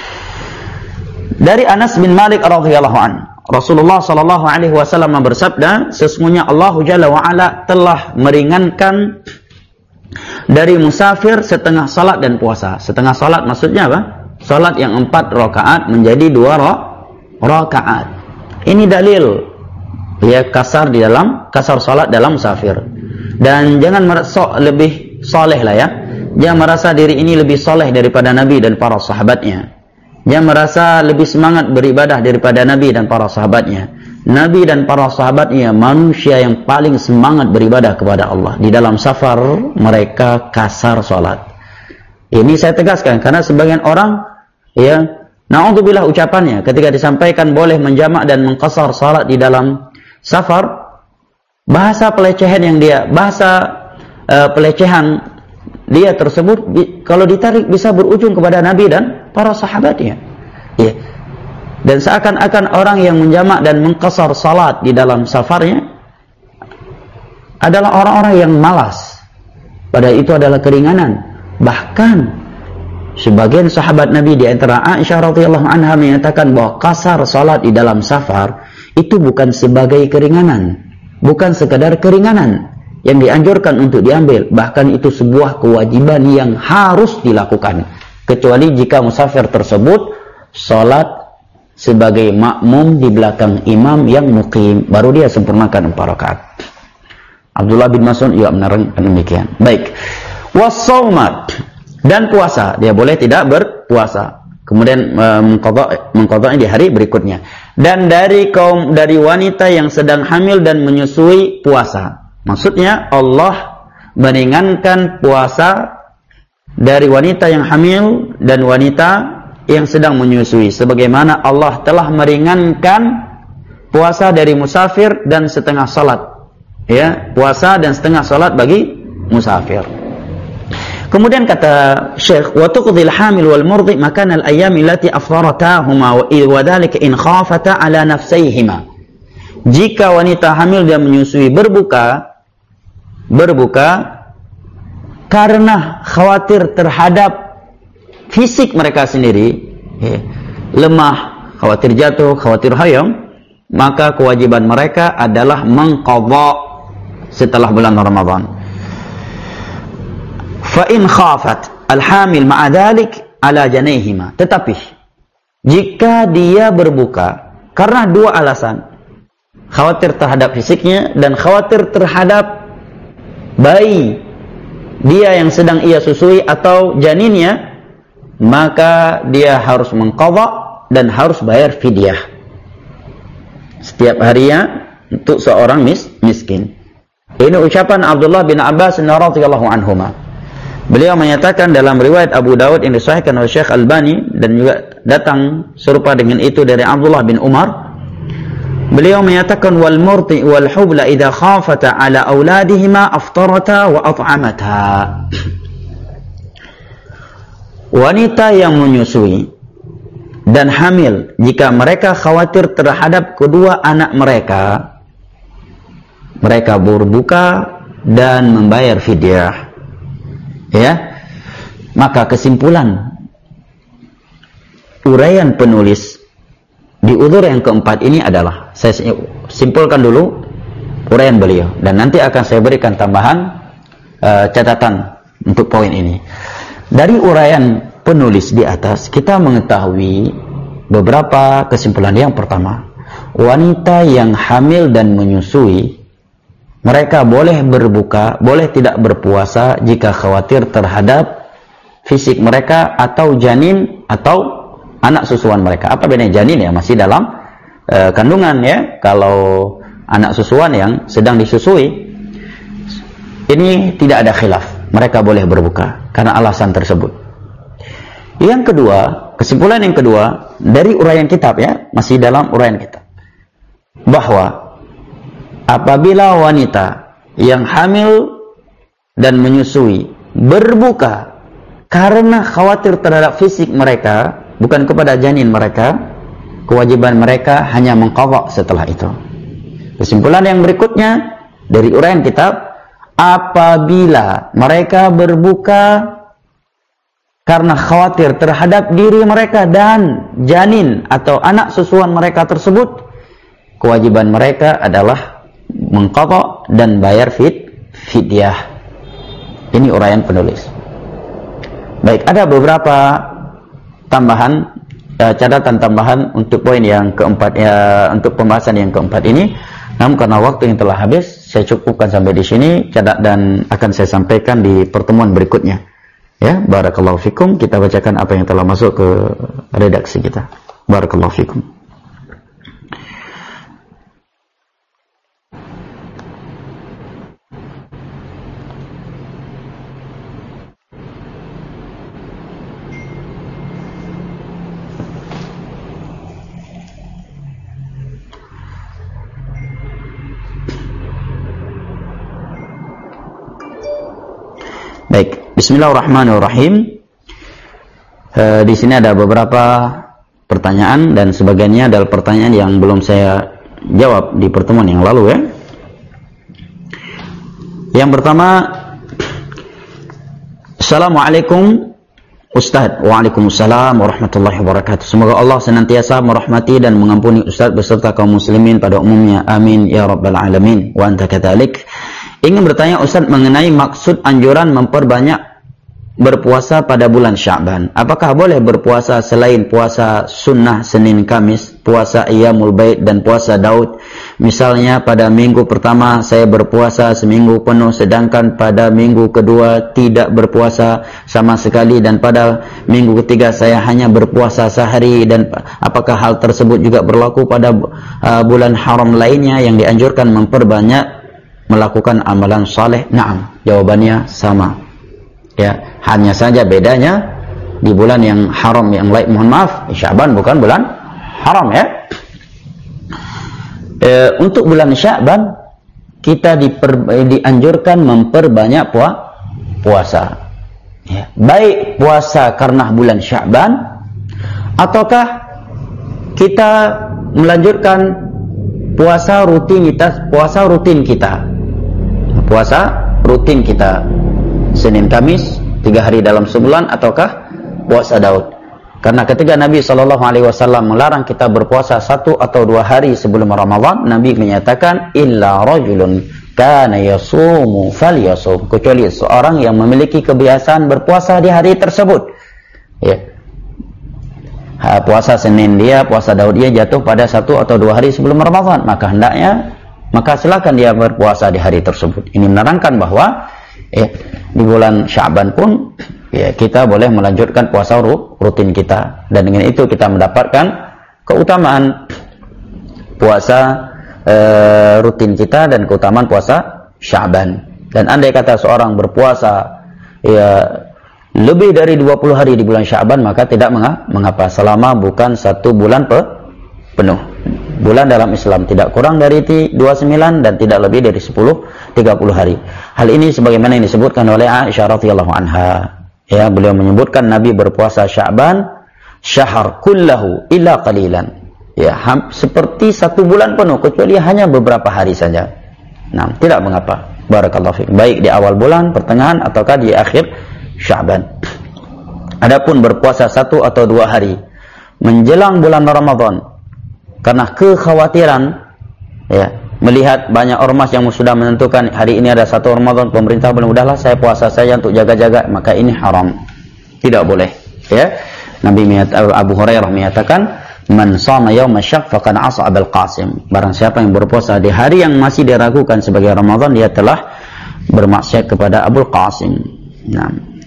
Dari Anas bin Malik radhiyallahu an, Rasulullah sallallahu alaihi wasallam bersabda, sesungguhnya Allah Jalla wa ala telah meringankan dari musafir setengah salat dan puasa. Setengah salat maksudnya apa? Salat yang empat rakaat menjadi dua rakaat. Ini dalil, ya, kasar di dalam kasar salat dalam musafir. Dan jangan merasa lebih soleh lah, ya. Jangan merasa diri ini lebih soleh daripada Nabi dan para sahabatnya. Jangan merasa lebih semangat beribadah daripada Nabi dan para sahabatnya. Nabi dan para sahabatnya manusia yang paling semangat beribadah kepada Allah. Di dalam safar mereka kasar salat. Ini saya tegaskan karena sebagian orang, ya, na'udzubillah ucapannya ketika disampaikan boleh menjamak dan mengqasar salat di dalam safar, bahasa pelecehan yang dia bahasa uh, pelecehan dia tersebut kalau ditarik bisa berujung kepada Nabi dan para sahabatnya. Ya. Dan seakan-akan orang yang menjamak dan mengqasar salat di dalam safarnya adalah orang-orang yang malas. Padahal itu adalah keringanan. Bahkan sebagian sahabat Nabi di antara Aisyah radhiyallahu anha menyatakan bahwa qasar salat di dalam safar itu bukan sebagai keringanan, bukan sekadar keringanan yang dianjurkan untuk diambil, bahkan itu sebuah kewajiban yang harus dilakukan, kecuali jika musafir tersebut salat sebagai makmum di belakang imam yang muqim, baru dia sempurnakan empat rakaat. Abdullah bin Mas'ud juga menerangkan demikian. Baik. Was-shaumat, dan puasa, dia boleh tidak berpuasa. Kemudian mengqadha mengqadha di hari berikutnya. Dan dari kaum dari wanita yang sedang hamil dan menyusui puasa. Maksudnya Allah meringankan puasa dari wanita yang hamil dan wanita yang sedang menyusui, sebagaimana Allah telah meringankan puasa dari musafir dan setengah salat, ya, puasa dan setengah salat bagi musafir. Kemudian kata Syekh, wa tuqdhil hamil wal murdi makan al ayyam allati afdaratahuma wa dzalika in khafata ala nafsayhima. Jika wanita hamil dan menyusui berbuka berbuka karena khawatir terhadap fisik mereka sendiri, ya, lemah, khawatir jatuh, khawatir hayam, maka kewajiban mereka adalah mengqadha setelah bulan Ramadan. Fa in khafat al-hamil ma'a dhalik ala janayhima. Tetapi jika dia berbuka karena dua alasan, khawatir terhadap fisiknya dan khawatir terhadap bayi dia yang sedang ia susui atau janinnya, maka dia harus mengqadha dan harus bayar fidyah setiap harinya untuk seorang mis miskin. Ini ucapan Abdullah bin Abbas radhiyallahu anhuma. Beliau menyatakan dalam riwayat Abu Dawud yang disahihkan oleh Syekh Albani, dan juga datang serupa dengan itu dari Abdullah bin Umar. Beliau menyatakan wal murti wal hubla idza khafata ala auladihima aftarata wa at'amata. Wanita yang menyusui dan hamil, jika mereka khawatir terhadap kedua anak mereka, mereka berbuka dan membayar fidyah. Ya, maka kesimpulan uraian penulis di udzur yang keempat ini adalah, saya simpulkan dulu uraian beliau, dan nanti akan saya berikan tambahan uh, catatan untuk poin ini. Dari uraian penulis di atas, kita mengetahui beberapa kesimpulan. Yang pertama, wanita yang hamil dan menyusui, mereka boleh berbuka, boleh tidak berpuasa jika khawatir terhadap fisik mereka atau janin atau anak susuan mereka. Apa bedanya janin? Ya masih dalam e, kandungan, ya. Kalau anak susuan yang sedang disusui, ini tidak ada khilaf, mereka boleh berbuka karena alasan tersebut. Yang kedua, kesimpulan yang kedua dari uraian kitab, ya, masih dalam uraian kitab, bahwa apabila wanita yang hamil dan menyusui berbuka karena khawatir terhadap fisik mereka, bukan kepada janin mereka, kewajiban mereka hanya mengqadha setelah itu. Kesimpulan yang berikutnya dari uraian kitab, apabila mereka berbuka karena khawatir terhadap diri mereka dan janin atau anak susuan mereka tersebut, kewajiban mereka adalah mengqadha dan bayar fit fidyah. Ini uraian penulis. Baik, ada beberapa tambahan, uh, catatan tambahan untuk poin yang keempat, ya, untuk pembahasan yang keempat ini. Namun karena waktu yang telah habis, saya cukupkan sampai di sini, catat, dan akan saya sampaikan di pertemuan berikutnya. Ya, barakallahu fikum. Kita bacakan apa yang telah masuk ke redaksi kita. Barakallahu fikum. Baik, bismillahirrahmanirrahim. E, di sini ada beberapa pertanyaan, dan sebagiannya adalah pertanyaan yang belum saya jawab di pertemuan yang lalu, ya. Yang pertama, Assalamualaikum Ustaz. Waalaikumsalam warahmatullahi wabarakatuh. Semoga Allah senantiasa merahmati dan mengampuni Ustaz beserta kaum muslimin pada umumnya. Amin ya rabbal alamin. Wa anta kadzalik. Ingin bertanya Ustaz mengenai maksud anjuran memperbanyak berpuasa pada bulan Sya'ban. Apakah boleh berpuasa selain puasa sunnah Senin Kamis, puasa Iyamul Bait, dan puasa Daud? Misalnya pada minggu pertama saya berpuasa seminggu penuh, sedangkan pada minggu kedua tidak berpuasa sama sekali, dan pada minggu ketiga saya hanya berpuasa sehari. Dan apakah hal tersebut juga berlaku pada uh, bulan haram lainnya yang dianjurkan memperbanyak melakukan amalan saleh? Naam, jawabannya sama. Ya, hanya saja bedanya di bulan yang haram yang lain, mohon maaf, Sya'ban bukan bulan haram, ya. E, untuk bulan Sya'ban kita diper, dianjurkan memperbanyak pua, puasa. Ya, baik puasa karena bulan Sya'ban, ataukah kita melanjutkan puasa rutinitas, puasa rutin kita. Puasa rutin kita Senin Kamis tiga hari dalam sebulan, ataukah puasa Daud? Karena ketika Nabi shallallahu alaihi wasallam melarang kita berpuasa satu atau dua hari sebelum Ramadan, Nabi menyatakan illa rajulun kana yasumu falyasum, kecuali seorang yang memiliki kebiasaan berpuasa di hari tersebut. Ya. Ha, puasa Senin dia, puasa Daud dia jatuh pada satu atau dua hari sebelum Ramadan, maka hendaknya maka silakan dia berpuasa di hari tersebut. Ini menerangkan bahwa eh, di bulan Sya'ban pun ya, kita boleh melanjutkan puasa rutin kita, dan dengan itu kita mendapatkan keutamaan puasa uh, rutin kita dan keutamaan puasa Sya'ban. Dan andai kata seorang berpuasa ya lebih dari dua puluh hari di bulan Sya'ban, maka tidak mengapa selama bukan satu bulan pe penuh. Bulan dalam Islam tidak kurang dari dua puluh sembilan dan tidak lebih dari sepuluh, tiga puluh hari. Hal ini sebagaimana yang disebutkan oleh Aisyah radhiyallahu anha. Ya, beliau menyebutkan Nabi berpuasa Sya'ban syahr kullahu illa qalilan. Ya, seperti satu bulan penuh kecuali hanya beberapa hari saja. Nah, tidak mengapa. Barakallahu fiik. Baik di awal bulan, pertengahan ataukah di akhir Sya'ban. Adapun berpuasa satu atau dua hari menjelang bulan Ramadan karena kekhawatiran ya, melihat banyak ormas yang sudah menentukan hari ini ada satu Ramadan, pemerintah belum, udahlah saya puasa saja untuk jaga-jaga, maka ini haram. Tidak boleh, ya. Nabi Abu Hurairah menyatakan, "Man shama yauma syak faqad 'asa Abul Qasim." Barang siapa yang berpuasa di hari yang masih diragukan sebagai Ramadan, dia telah bermaksiat kepada Abul Qasim. Nah,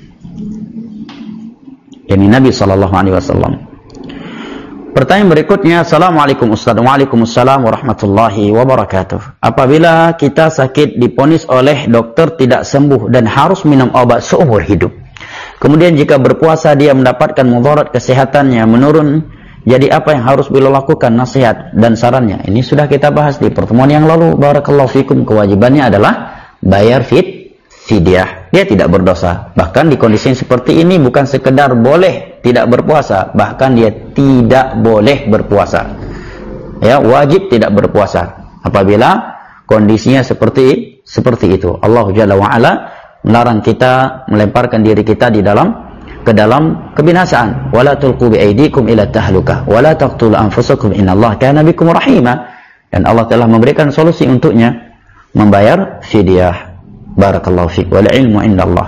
ini Nabi sallallahu alaihi wasallam. Pertanyaan berikutnya, Assalamualaikum Ustaz. Waalaikumsalam warahmatullahi wabarakatuh. Apabila kita sakit diponis oleh dokter tidak sembuh dan harus minum obat seumur hidup, kemudian jika berpuasa dia mendapatkan mudarat kesehatannya menurun, jadi apa yang harus beliau lakukan, nasihat dan sarannya? Ini sudah kita bahas di pertemuan yang lalu. Barakallahu fikum. Kewajibannya adalah bayar fit fidyah. Dia tidak berdosa. Bahkan di kondisi yang seperti ini bukan sekedar boleh tidak berpuasa, bahkan dia tidak boleh berpuasa. Ya, wajib tidak berpuasa apabila kondisinya seperti seperti itu. Allah Jalla wa Ala melarang kita melemparkan diri kita di dalam ke dalam kebinasaan. Wala tulqu bi aydikum ila tahlukah wala taqtulu anfusakum innallaha kana bikum rahima. Dan Allah telah memberikan solusi untuknya, membayar fidyah. Barakallahu fiik. Wal ilmu indallah.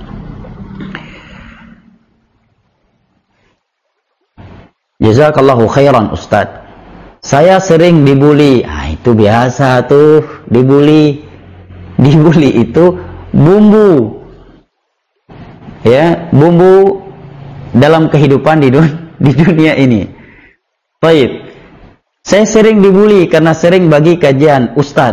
Jazakallahu khairan Ustaz. Saya sering dibuli. Ah, itu biasa tuh, dibuli. Dibuli itu bumbu. Ya, bumbu dalam kehidupan di, dun di dunia ini. Baik. Saya sering dibuli karena sering bagi kajian Ustaz.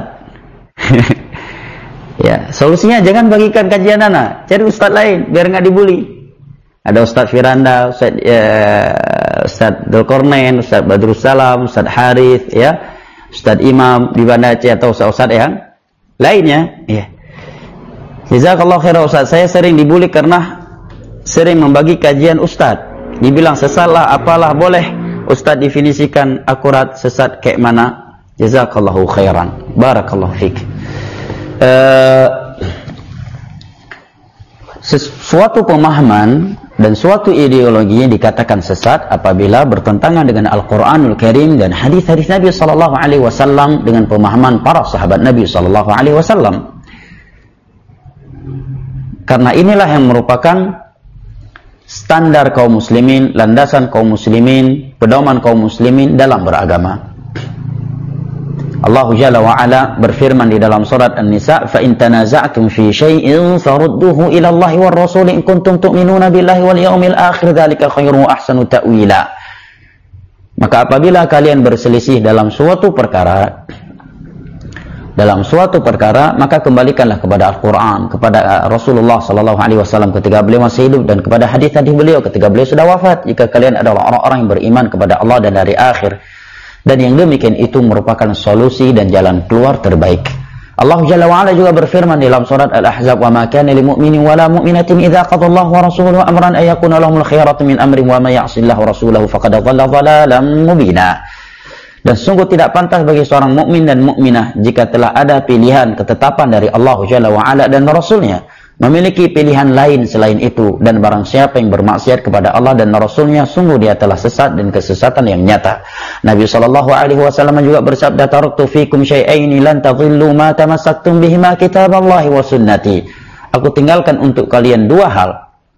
Ya, solusinya jangan bagikan kajian anak, cari ustaz lain biar nggak dibuli. Ada Ustaz Firanda, Ustaz ya, Ustaz Dzulqarnain, Ustaz Badrussalam, Ustaz Harith, ya, Ustaz Imam di Banda Aceh atau ustaz-ustaz yang lainnya. Ya. Jazakallahu khairan Ustaz. Saya sering dibuli karena sering membagi kajian Ustaz. Dibilang sesat lah, apalah, boleh Ustaz definisikan akurat sesat kayak mana? Jazakallahu khairan. Barakallahu fiik. Uh, suatu pemahaman dan suatu ideologi yang dikatakan sesat apabila bertentangan dengan Al-Quranul Karim dan hadis-hadis Nabi Sallallahu Alaihi Wasallam dengan pemahaman para sahabat Nabi Sallallahu Alaihi Wasallam. Karena inilah yang merupakan standar kaum muslimin, landasan kaum muslimin, pedoman kaum muslimin dalam beragama. Allah Jalla wa Ala berfirman di dalam surat An-Nisa, "Fa in tanaza'tum fi syai'in farudduhu ila Allah war Rasul in kuntum tu'minuna billahi wal yawmil akhir, dzalika khairun wa ahsanu ta'wila." Maka apabila kalian berselisih dalam suatu perkara, dalam suatu perkara, maka kembalikanlah kepada Al-Qur'an, kepada Rasulullah sallallahu alaihi wasallam ketika beliau masih hidup dan kepada hadis-hadis beliau ketika beliau sudah wafat, jika kalian adalah orang-orang yang beriman kepada Allah dan hari akhir. Dan yang demikian itu merupakan solusi dan jalan keluar terbaik. Allah Jalla wa Ala juga berfirman dalam surat Al-Ahzab, "Wa ma kana lil mu'minin wa la mu'minatin idza qada Allahu wa rasuluhu amran ay yakuna lahumul khiyaratu min amrihim wa may ya'sillahu wa rasulahu faqad dhalla dhalalan mubina." Dan sungguh tidak pantas bagi seorang mukmin dan mukminah jika telah ada pilihan ketetapan dari Allah Jalla wa Ala dan Rasulnya, memiliki pilihan lain selain itu, dan barang siapa yang bermaksiat kepada Allah dan Rasulnya, sungguh dia telah sesat dan kesesatan yang nyata. Nabi sallallahu alaihi wasallam juga bersabda, "Taraktu fikum syai'aini lan tadhillu ma tamassaktum bihima kitaballahi wa sunnati." Aku tinggalkan untuk kalian dua hal.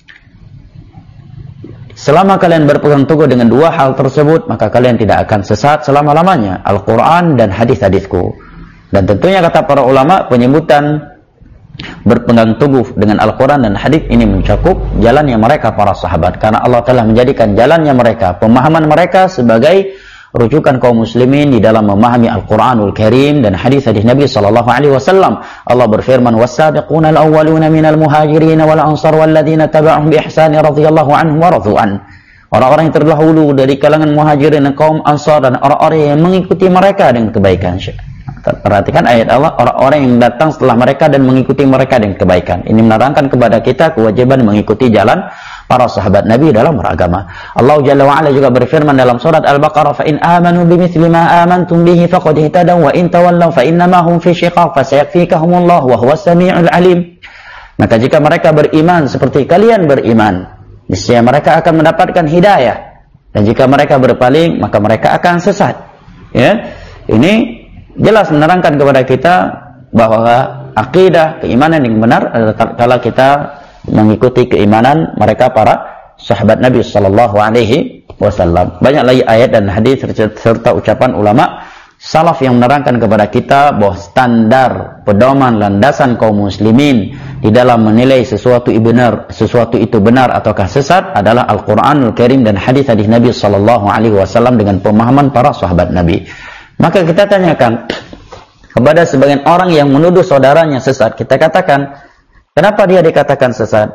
Selama kalian berpegang teguh dengan dua hal tersebut, maka kalian tidak akan sesat selama-lamanya, Al-Quran dan hadis-hadisku. Dan tentunya kata para ulama, penyebutan berpegang teguh dengan Al-Quran dan hadis ini mencakup jalannya mereka para sahabat, karena Allah telah menjadikan jalannya mereka, pemahaman mereka sebagai rujukan kaum muslimin di dalam memahami Al-Qur'anul Karim dan hadis-hadis Nabi sallallahu alaihi wasallam. Allah berfirman, "Was-sabiquna al-awwaluna minal muhajirin wal ansar walladzina tabauhum bi ihsan radhiyallahu anhum wa radu an." Orang-orang yang terdahulu dari kalangan muhajirin dan kaum ansar dan orang-orang yang mengikuti mereka dengan kebaikan. Perhatikan ayat Allah, orang-orang yang datang setelah mereka dan mengikuti mereka dengan kebaikan. Ini menerangkan kepada kita kewajiban mengikuti jalan para sahabat Nabi dalam beragama. Allah Jalla wa Ala juga berfirman dalam surat Al-Baqarah, "Fa in amanu bimithli ma amantum bihi faqad ihtadaw wa in tawallaw fa innama hum fi shiqaq fa sayakfikahumullah wa huwas samiul alim." Maka jika mereka beriman seperti kalian beriman, niscaya mereka akan mendapatkan hidayah. Dan jika mereka berpaling, maka mereka akan sesat. Ya. Ini jelas menerangkan kepada kita bahwa akidah, keimanan yang benar adalah kalau kita mengikuti keimanan mereka para sahabat Nabi sallallahu alaihi wasallam. Banyak lagi ayat dan hadis serta ucapan ulama salaf yang menerangkan kepada kita bahwa standar pedoman landasan kaum muslimin di dalam menilai sesuatu itu benar, sesuatu itu benar ataukah sesat adalah Al-Qur'anul Karim dan hadis-hadis Nabi sallallahu alaihi wasallam dengan pemahaman para sahabat Nabi. Maka kita tanyakan kepada sebagian orang yang menuduh saudaranya sesat, kita katakan, kenapa dia dikatakan sesat?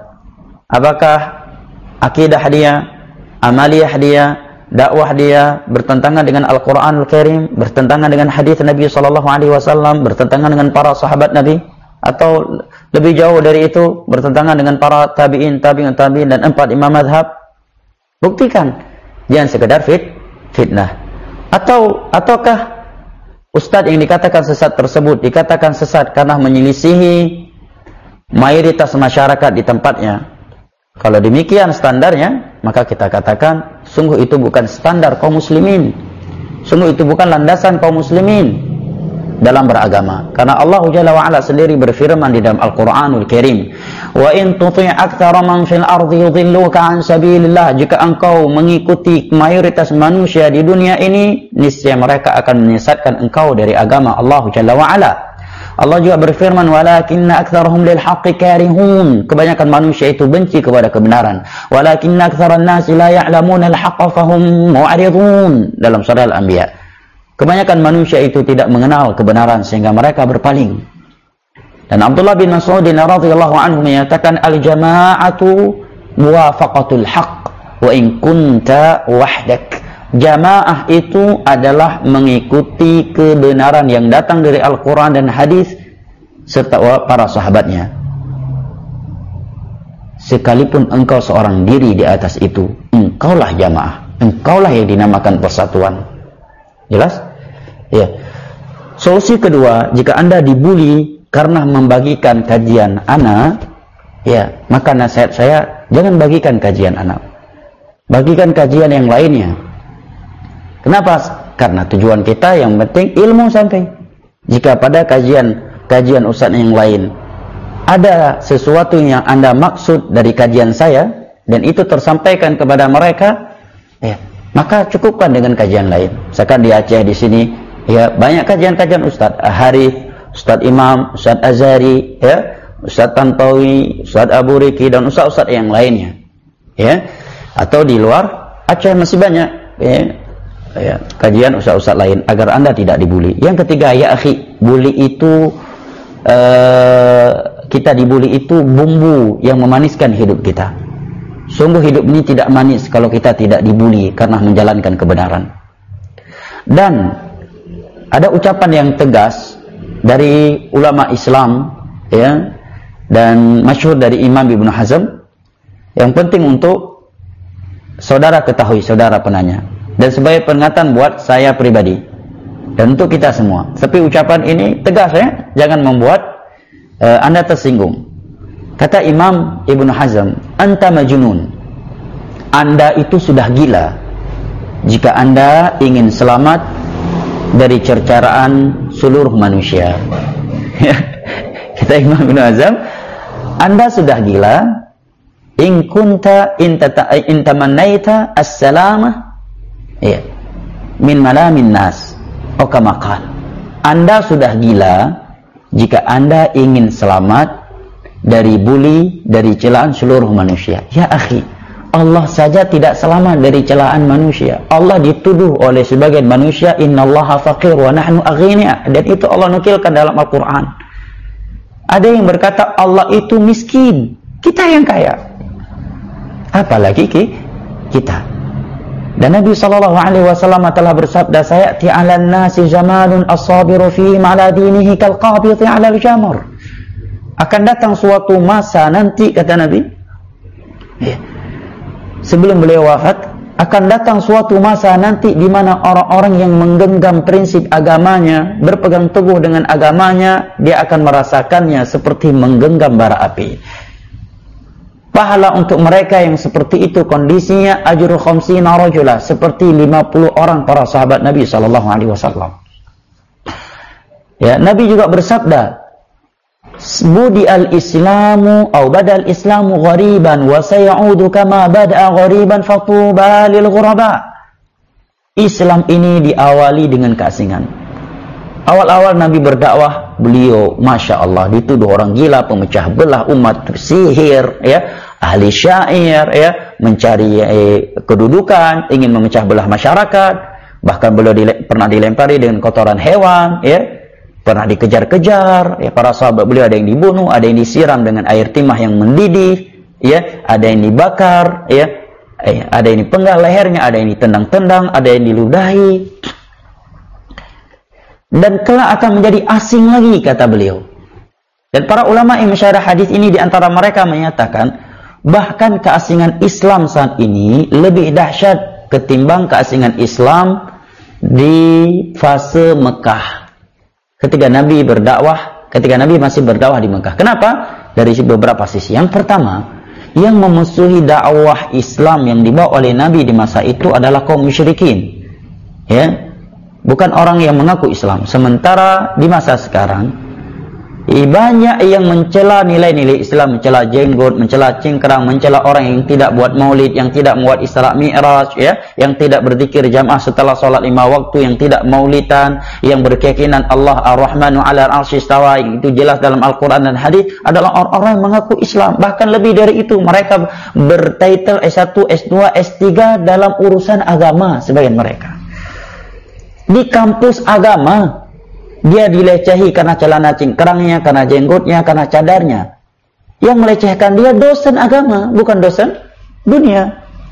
Apakah akidah dia, amaliyah dia, dakwah dia bertentangan dengan Al-Qur'anul Karim, bertentangan dengan hadis Nabi sallallahu alaihi wasallam, bertentangan dengan para sahabat Nabi, atau lebih jauh dari itu bertentangan dengan para tabi'in, tabi'in, tabi'in dan empat imam mazhab? Buktikan. Jangan sekedar fit, fitnah. Atau ataukah ustadz yang dikatakan sesat tersebut dikatakan sesat karena menyelisihi mayoritas masyarakat di tempatnya? Kalau demikian standarnya, maka kita katakan sungguh itu bukan standar kaum muslimin, sungguh itu bukan landasan kaum muslimin dalam beragama. Karena Allah Jalla wa Ala sendiri berfirman di dalam Al-Qur'anul Karim, "Wa in tuti' aktsara man fil ardi yudhilluka an sabilillah." Jika engkau mengikuti mayoritas manusia di dunia ini, niscaya mereka akan menyesatkan engkau dari agama Allah Jalla wa Ala. Allah juga berfirman, "Walakinna aktsarahum lil haqqi karihun." Kebanyakan manusia itu benci kepada kebenaran. "Walakinna aktsaran nasi la ya'lamuna al-haqqa fahum mu'ridun." Dalam surah Al-Anbiya. Kebanyakan manusia itu tidak mengenal kebenaran sehingga mereka berpaling. Dan Abdullah bin Mas'ud radhiyallahu anhu menyatakan, "Al-jama'atu muwafaqatul haqq wa in kunta wahdak." Jamaah itu adalah mengikuti kebenaran yang datang dari Al-Quran dan hadis serta para sahabatnya. Sekalipun engkau seorang diri di atas itu, engkaulah jamaah, engkaulah yang dinamakan persatuan. Jelas? Ya. Solusi kedua, jika Anda dibuli karena membagikan kajian Ana, ya, maka nasihat saya jangan bagikan kajian Ana. Bagikan kajian yang lainnya. Kenapa? Karena tujuan kita yang penting ilmu sampai. Jika pada kajian kajian ustaz yang lain ada sesuatu yang Anda maksud dari kajian saya dan itu tersampaikan kepada mereka, ya, maka cukupkan dengan kajian lain. Misalkan di Aceh di sini, ya, banyak kajian-kajian Ustaz Harith, Ustaz Imam, Ustaz Azhari, ya, Ustaz Tantawi, Ustaz Abu Riki dan ustaz-ustaz yang lainnya, ya. Atau di luar Aceh masih banyak, ya, ya, kajian ustaz-ustaz lain agar Anda tidak dibuli. Yang ketiga, ya akhi, bully itu uh, kita dibuli itu bumbu yang memaniskan hidup kita. Sungguh hidup ini tidak manis kalau kita tidak dibuli karena menjalankan kebenaran. Dan ada ucapan yang tegas dari ulama Islam, ya, dan masyhur dari Imam Ibnu Hazm yang penting untuk saudara ketahui, saudara penanya, dan sebagai peringatan buat saya pribadi dan untuk kita semua. Tapi ucapan ini tegas, ya, jangan membuat uh, Anda tersinggung. Kata Imam Ibnu Hazm, "Anta majnun." Anda itu sudah gila jika Anda ingin selamat dari cercaraan seluruh manusia. Kata Imam Ibnu Hazm, Anda sudah gila in kunta in tamannaita as-salamah, ya, min malamin nas atau kama qala. Anda sudah gila jika Anda ingin selamat dari bully, dari celaan seluruh manusia. Ya akhi, Allah saja tidak selamat dari celaan manusia. Allah dituduh oleh sebagian manusia, innallaha faqir wa nahnu aghnia, dan itu Allah nukilkan dalam Al-Quran. Ada yang berkata Allah itu miskin, kita yang kaya, apalagi kita. Dan Nabi sallallahu alaihi wasallam telah bersabda, sayati 'alan nasi zamanun as-sabiru fihi 'ala dinihi kal qabiti 'ala al-jamr. Akan datang suatu masa nanti, kata Nabi, ya, sebelum beliau wafat, akan datang suatu masa nanti di mana orang-orang yang menggenggam prinsip agamanya, berpegang teguh dengan agamanya, dia akan merasakannya seperti menggenggam bara api. Pahala untuk mereka yang seperti itu kondisinya ajru khamsina rajulah, seperti lima puluh orang para sahabat Nabi sallallahu alaihi wasallam. Ya, Nabi juga bersabda, budi al-islamu atau badal islamu ghariban wa sayaudu kama bada'a ghariban fatuba lil ghuraba. Islam ini diawali dengan keasingan. Awal-awal Nabi berdakwah, beliau Masya Allah dituduh orang gila, pemecah belah umat, sihir, ya, ahli syair, ya, mencari eh, kedudukan, ingin memecah belah masyarakat. Bahkan beliau dile pernah dilempari dengan kotoran hewan, ya, pernah dikejar-kejar, ya, para sahabat beliau ada yang dibunuh, ada yang disiram dengan air timah yang mendidih, ya, ada yang dibakar, ya, eh, ada yang dipenggal lehernya, ada yang ditendang-tendang, ada yang diludahi, dan kelak akan menjadi asing lagi, kata beliau. Dan para ulama yang mensyarah hadis ini diantara mereka menyatakan bahkan keasingan Islam saat ini lebih dahsyat ketimbang keasingan Islam di fase Mekah. Ketika Nabi berdakwah, ketika Nabi masih berdakwah di Mekah. Kenapa? Dari beberapa sisi. Yang pertama, yang memusuhi dakwah Islam yang dibawa oleh Nabi di masa itu adalah kaum musyrikin. Ya, bukan orang yang mengaku Islam. Sementara di masa sekarang, banyak yang mencela nilai-nilai Islam, mencela jenggot, mencela cingkrang, mencela orang yang tidak buat maulid, yang tidak membuat Isra Mi'raj, ya, yang tidak berzikir jamaah setelah sholat lima waktu, yang tidak maulidan, yang berkeyakinan Allah Ar-Rahmanu 'alal 'arsy istawa, itu jelas dalam Al-Quran dan hadis, adalah orang-orang yang mengaku Islam. Bahkan lebih dari itu, mereka bertitel S satu, S dua, S tiga dalam urusan agama, sebagian mereka. Di kampus agama, dia dilecehi karena celana cingkrangnya, karena jenggotnya, karena cadarnya. Yang melecehkan dia dosen agama, bukan dosen dunia.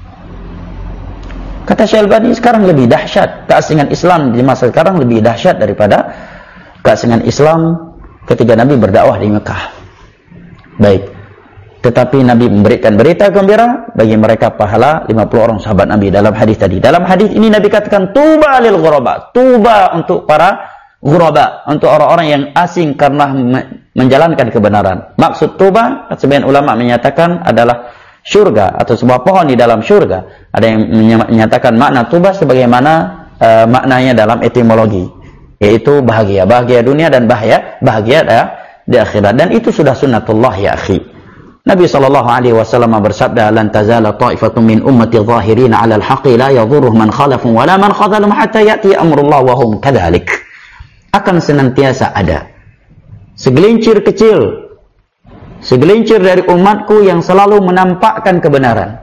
Kata Syekh Albani, sekarang lebih dahsyat keasingan Islam di masa sekarang lebih dahsyat daripada keasingan Islam ketika Nabi berdakwah di Mekah. Baik. Tetapi Nabi memberikan berita gembira bagi mereka pahala lima puluh orang sahabat Nabi dalam hadis tadi. Dalam hadis ini Nabi katakan tuba lil ghuraba, tuba untuk para ghuraba, untuk orang-orang yang asing karena menjalankan kebenaran. Maksud tuba, sebagian ulama menyatakan adalah syurga atau sebuah pohon di dalam syurga. Ada yang menyatakan makna tuba sebagaimana uh, maknanya dalam etimologi, yaitu bahagia, bahagia dunia dan bahagia bahagia ya, di akhirat. Dan itu sudah sunnatullah ya akhi. Nabi sallallahu alaihi wasallam bersabda, lan tazala ta'ifatun min ummati zahirina 'ala al-haqqi la yadhurruhum man khalafahum wa la man khadhalahum hatta ya'ti amrullah wa hum kadzalik. Akan senantiasa ada segelincir kecil, segelincir dari umatku yang selalu menampakkan kebenaran.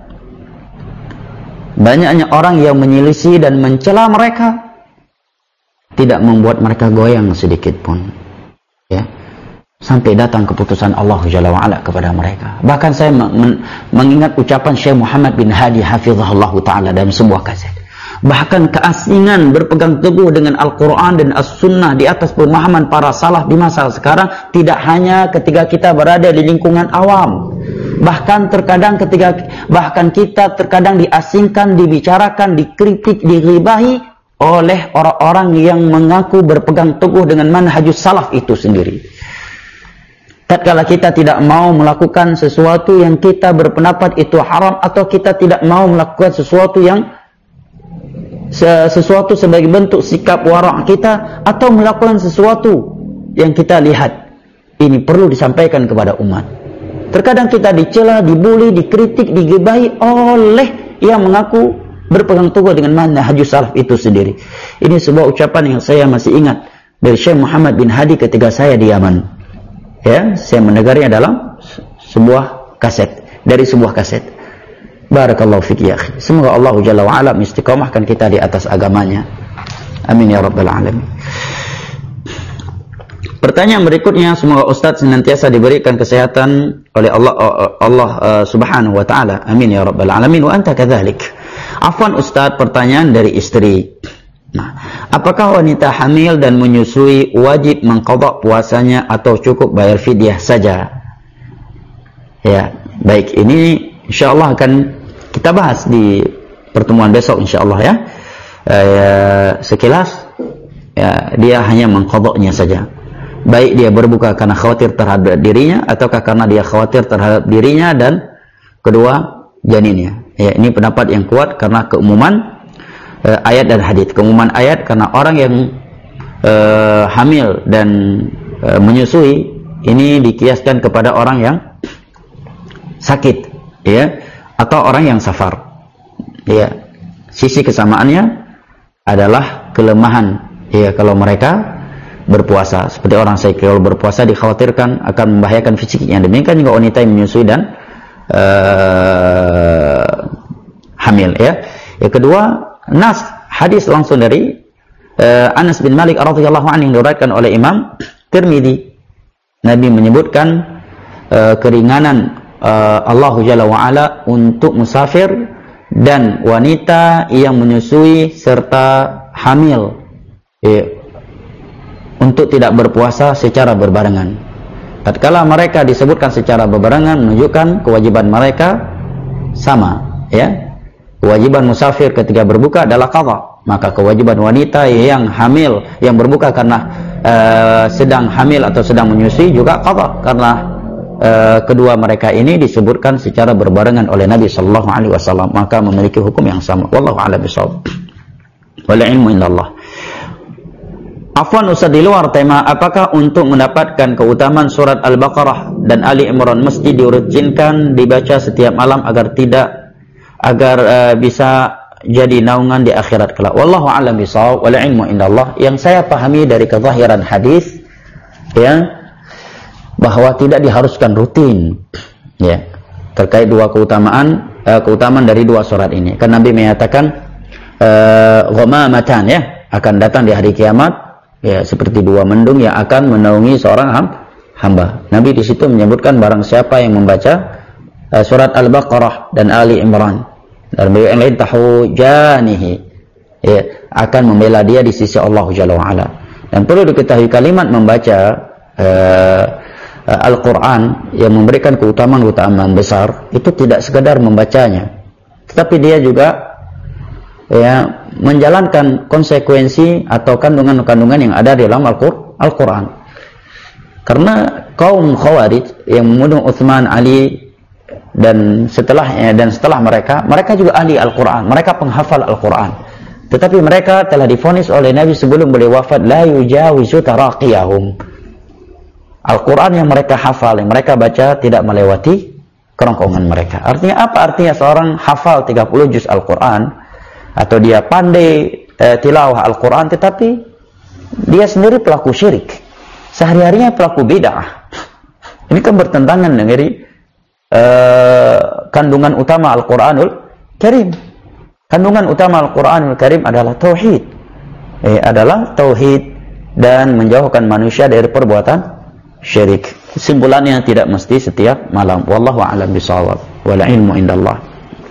Banyaknya orang yang menyelisih dan mencela mereka, tidak membuat mereka goyang sedikit pun, ya, sampai datang keputusan Allah Jalla wa'ala kepada mereka. Bahkan saya men mengingat ucapan Syekh Muhammad bin Hadi hafizahullah ta'ala dalam sebuah kaset. Bahkan keasingan berpegang teguh dengan Al-Quran dan As-Sunnah di atas pemahaman para salaf di masa sekarang tidak hanya ketika kita berada di lingkungan awam. Bahkan terkadang ketika bahkan kita terkadang diasingkan, dibicarakan, dikritik, dighibahi oleh orang-orang yang mengaku berpegang teguh dengan manhajus salaf itu sendiri. Tatkala kita tidak mau melakukan sesuatu yang kita berpendapat itu haram, atau kita tidak mau melakukan sesuatu yang sesuatu sebagai bentuk sikap wara' kita, atau melakukan sesuatu yang kita lihat ini perlu disampaikan kepada umat. Terkadang kita dicela, dibuli, dikritik, digibahi oleh yang mengaku berpegang teguh dengan manhajus salaf itu sendiri. Ini sebuah ucapan yang saya masih ingat dari Syekh Muhammad bin Hadi ketika saya di Yaman. Ya, saya mendengarnya dalam sebuah kaset, dari sebuah kaset. Barakallahu fik ya akhi. Semoga Allah Jalla wa Ala istiqomahkan kita di atas agamanya. Amin ya rabbal alamin. Pertanyaan berikutnya, semoga Ustaz senantiasa diberikan kesehatan oleh Allah Allah uh, Subhanahu wa taala. Amin ya rabbal alamin wa anta kadzalik. Afwan Ustaz, pertanyaan dari istri. Nah, apakah wanita hamil dan menyusui wajib mengqadha puasanya atau cukup bayar fidyah saja? Ya, baik, ini insyaallah akan kita bahas di pertemuan besok insyaallah ya. Uh, sekilas ya, dia hanya mengqadhanya saja. Baik dia berbuka karena khawatir terhadap dirinya ataukah karena dia khawatir terhadap dirinya dan kedua janinnya. Ya, ini pendapat yang kuat karena keumuman uh, ayat dan hadis. Keumuman ayat karena orang yang uh, hamil dan uh, menyusui ini dikiaskan kepada orang yang sakit, ya, atau orang yang safar. Ya, sisi kesamaannya adalah kelemahan. Ya, kalau mereka berpuasa, seperti orang sakit kalau berpuasa dikhawatirkan akan membahayakan fisiknya. Demikian juga wanita yang menyusui dan uh, hamil. Ya, yang kedua, nas hadis langsung dari uh, Anas bin Malik radhiyallahu anhu yang diriwayatkan oleh Imam Tirmidzi. Nabi menyebutkan uh, keringanan uh, Allah Jalla wa Ala untuk musafir dan wanita yang menyusui serta hamil. Ya, untuk tidak berpuasa secara berbarengan. Tatkala mereka disebutkan secara berbarengan menunjukkan kewajiban mereka sama, ya. Kewajiban musafir ketika berbuka adalah qadha, maka kewajiban wanita yang hamil yang berbuka karena uh, sedang hamil atau sedang menyusui juga qadha, karena uh, kedua mereka ini disebutkan secara berbarengan oleh Nabi sallallahu alaihi wasallam, maka memiliki hukum yang sama. Wallahu a'lam bishawab. Wal ilmu indallah. Afwan Ustaz, di luar tema, apakah untuk mendapatkan keutamaan surat Al-Baqarah dan Ali Imran mesti dirutinkan dibaca setiap malam agar tidak agar uh, bisa jadi naungan di akhirat kelak? Wallahu a'lam bishawab wal ilmu indallah. Yang saya pahami dari kezahiran hadis, ya, bahwa tidak diharuskan rutin, ya, terkait dua keutamaan uh, keutamaan dari dua surat ini. Kan Nabi menyatakan uh, ghamamatan, ya, akan datang di hari kiamat, ya, seperti dua mendung yang akan menaungi seorang hamba. Nabi di situ menyebutkan barang siapa yang membaca uh, surat Al-Baqarah dan Ali Imran dan beliau yang lain tahujanihi, ya, akan membela dia di sisi Allah Jalla wa Ala. Dan perlu diketahui kalimat membaca uh, uh, Al-Quran yang memberikan keutamaan-keutamaan besar itu tidak sekadar membacanya, tetapi dia juga, ya, menjalankan konsekuensi atau kandungan-kandungan yang ada di dalam Al-Quran. Karena kaum Khawarij yang membunuh Utsman, Ali dan setelahnya dan setelah mereka, mereka juga ahli Al-Quran, mereka penghafal Al-Quran. Tetapi mereka telah divonis oleh Nabi sebelum beliau wafat, la yujawizu taraqiyahum. Al-Quran yang mereka hafal, yang mereka baca tidak melewati kerongkongan mereka. Artinya apa? Artinya seorang hafal tiga puluh juz Al-Quran atau dia pandai eh, tilawah Al-Quran, tetapi dia sendiri pelaku syirik, sehari-harinya pelaku bid'ah. Ini kan bertentangan dengan eh, kandungan utama Al-Quranul Karim. Kandungan utama Al-Quranul Karim adalah tauhid, eh, adalah tauhid dan menjauhkan manusia dari perbuatan syirik. Kesimpulannya tidak mesti setiap malam. Wallahu a'lam bishawab wal ilmu indallah.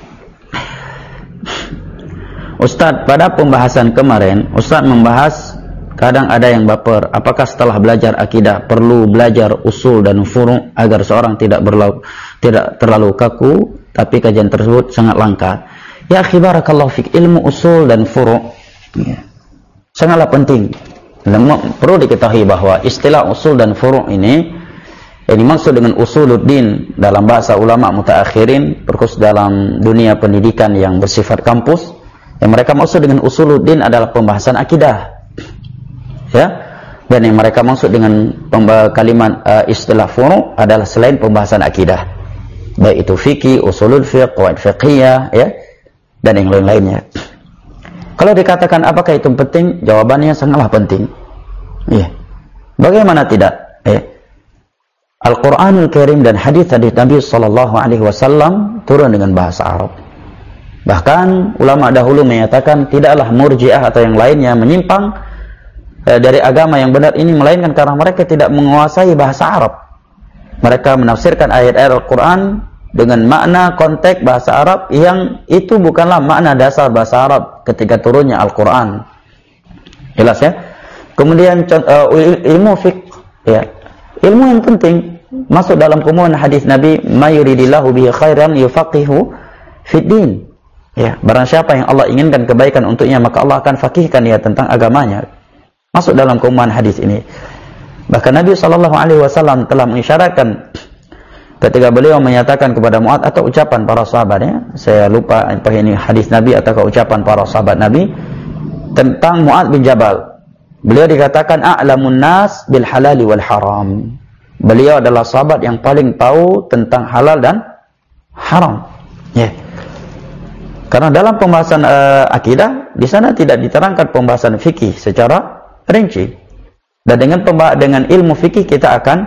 Ustadz, pada pembahasan kemarin Ustadz membahas kadang ada yang baper. Apakah setelah belajar akidah perlu belajar usul dan furu' agar seorang tidak berlaku, tidak terlalu kaku, tapi kajian tersebut sangat langka? Ya akhi barakallahu fik, ilmu usul dan furu' ya, sangatlah penting. Dan perlu diketahui bahwa istilah usul dan furu' ini yang dimaksud dengan usuluddin dalam bahasa ulama mutaakhirin, terkhusus dalam dunia pendidikan yang bersifat kampus, yang mereka maksud dengan usuluddin adalah pembahasan akidah, ya, dan yang mereka maksud dengan kalimat uh, istilah furu' adalah selain pembahasan akidah, baik itu fikih, usulul fiqh, qawaid fiqhiyah, ya, dan yang lain-lainnya. Kalau dikatakan apakah itu penting, jawabannya sangatlah penting, ya. Bagaimana tidak, ya? Al-Quranul Karim dan hadis hadis Nabi Sallallahu Alaihi Wasallam turun dengan bahasa Arab. Bahkan ulama dahulu menyatakan tidaklah Murji'ah atau yang lainnya menyimpang eh, dari agama yang benar ini, melainkan karena mereka tidak menguasai bahasa Arab. Mereka menafsirkan ayat-ayat Al-Quran dengan makna konteks bahasa Arab yang itu bukanlah makna dasar bahasa Arab ketika turunnya Al-Quran. Jelas ya? Kemudian uh, ilmu fiqh, ya, ilmu yang penting masuk dalam kumpulan hadis Nabi, "Ma yuridillahu bihi khairan yufaqihu fid din." Ya, barang siapa yang Allah inginkan kebaikan untuknya, maka Allah akan fakihkan dia tentang agamanya. Masuk dalam kumpulan hadis ini. Bahkan Nabi sallallahu alaihi wasallam telah mengisyaratkan ketika beliau menyatakan kepada Mu'adz, atau ucapan para sahabatnya, saya lupa entah ini hadis Nabi atau ucapan para sahabat Nabi tentang Mu'adz bin Jabal. Beliau dikatakan a'lamun nas bil halali wal haram. Beliau adalah sahabat yang paling tahu tentang halal dan haram. Ya. Yeah. Karena dalam pembahasan uh, akidah di sana tidak diterangkan pembahasan fikih secara rinci. Dan dengan pemba dengan ilmu fikih kita akan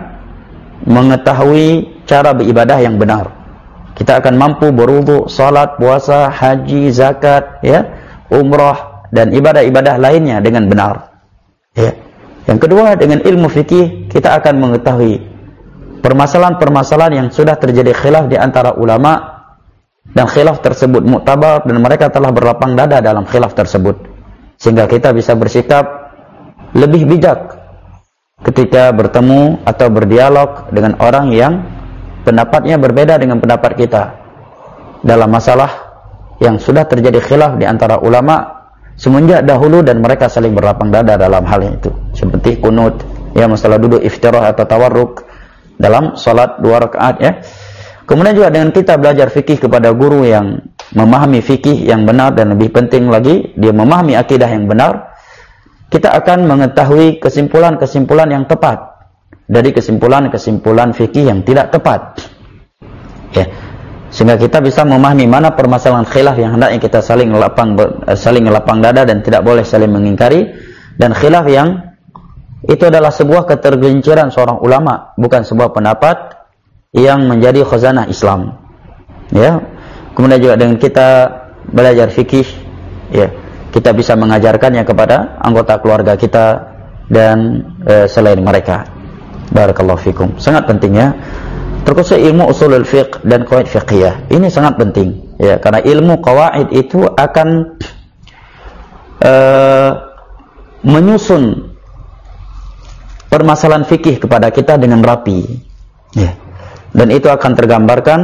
mengetahui cara beribadah yang benar. Kita akan mampu berwudu, salat, puasa, haji, zakat, ya, umrah dan ibadah-ibadah lainnya dengan benar. Ya. Yang kedua, dengan ilmu fikih kita akan mengetahui permasalahan-permasalahan yang sudah terjadi khilaf di antara ulama, dan khilaf tersebut muktabar dan mereka telah berlapang dada dalam khilaf tersebut, sehingga kita bisa bersikap lebih bijak ketika bertemu atau berdialog dengan orang yang pendapatnya berbeda dengan pendapat kita dalam masalah yang sudah terjadi khilaf di antara ulama semenjak dahulu, dan mereka saling berlapang dada dalam hal itu, seperti kunut, ya, masalah duduk iftirah atau tawarruk dalam salat dua rakaat, ya. Kemudian juga dengan kita belajar fikih kepada guru yang memahami fikih yang benar, dan lebih penting lagi dia memahami akidah yang benar, kita akan mengetahui kesimpulan-kesimpulan yang tepat dari kesimpulan-kesimpulan fikih yang tidak tepat, ya, sehingga kita bisa memahami mana permasalahan khilaf yang hendaknya kita saling lapang saling lapang dada dan tidak boleh saling mengingkari, dan khilaf yang itu adalah sebuah ketergelinciran seorang ulama, bukan sebuah pendapat yang menjadi khazanah Islam, ya. Kemudian juga dengan kita belajar fikih, ya, kita bisa mengajarkannya kepada anggota keluarga kita dan e, selain mereka. Barakallahu fikum. Sangat penting, ya, terkhusus ilmu usulul fiqh dan qawaid fiqhiyah. Ini sangat penting, ya, karena ilmu qawaid itu akan e, menyusun permasalahan fikih kepada kita dengan rapi, ya. Dan itu akan tergambarkan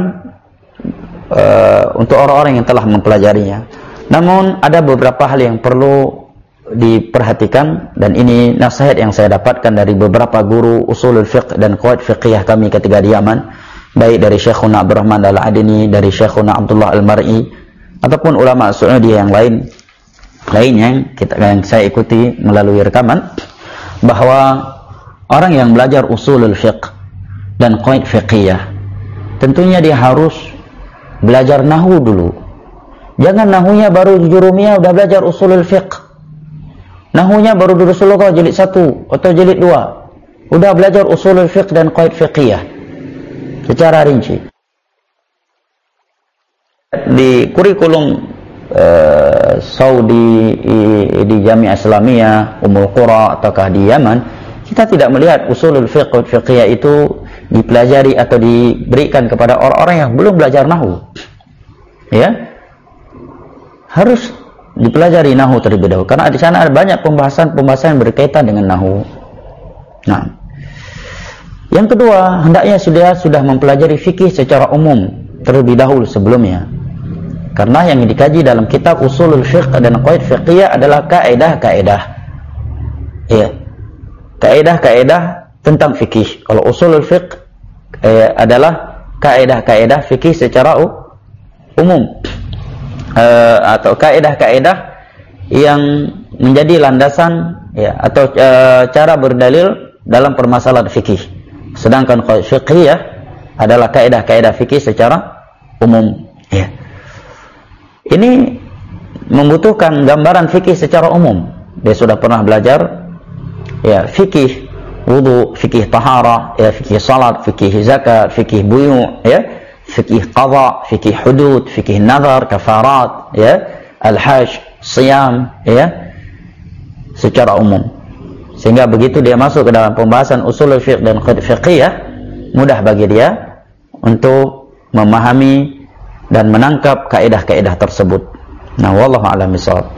uh, untuk orang-orang yang telah mempelajarinya. Namun ada beberapa hal yang perlu diperhatikan, dan ini nasihat yang saya dapatkan dari beberapa guru usulul fiqh dan qawaid fiqhiyah kami ketika di Yaman, baik dari Syekhuna Abdurrahman Al-Adini, dari Syekhuna Abdullah Al-Mar'i, ataupun ulama Saudi yang lain lainnya yang, kita, yang saya ikuti melalui rekaman, bahwa orang yang belajar usulul fiqh dan qawaid fiqhiyah tentunya dia harus belajar nahwu dulu. Jangan nahunya baru jurumiyah udah belajar usulul fiqh, nahunya baru durusul lughah jilid satu atau jilid dua udah belajar usulul fiqh dan qawaid fiqhiyah secara rinci. Di kurikulum uh, Saudi di Jami'ah Islamiyah Ummul Qura ataukah di Yaman, kita tidak melihat usulul fiqh qawaid fiqhiyah itu dipelajari atau diberikan kepada orang-orang yang belum belajar nahwu, ya. Harus dipelajari nahwu terlebih dahulu, karena di sana ada banyak pembahasan-pembahasan yang berkaitan dengan nahwu. Nah, yang kedua, hendaknya sudah sudah mempelajari fikih secara umum terlebih dahulu sebelumnya, karena yang dikaji dalam kitab usulul fiqh dan qawaid fiqhiyah adalah kaidah-kaidah, ya, kaidah-kaidah tentang fikih. Kalau usulul fiqh eh, adalah kaidah-kaidah fikih secara umum, eh, atau kaidah-kaidah yang menjadi landasan, ya, atau eh, cara berdalil dalam permasalahan fikih. Sedangkan qawaid fiqhiyah adalah kaidah-kaidah fikih secara umum, ya. Ini membutuhkan gambaran fikih secara umum. Dia sudah pernah belajar, ya, fikih wudu, fikih taharah, ya, fikih salat, fikih zakat, fikih buyu, ya, fikih qadha, fikih hudud, fikih nazar, kafarat, ya, al-hajj, siyam, ya, secara umum. Sehingga begitu dia masuk ke dalam pembahasan usul fiqh dan fiqih, ya, mudah bagi dia untuk memahami dan menangkap kaidah-kaidah tersebut. Nah, wallahu a'lam bishawab.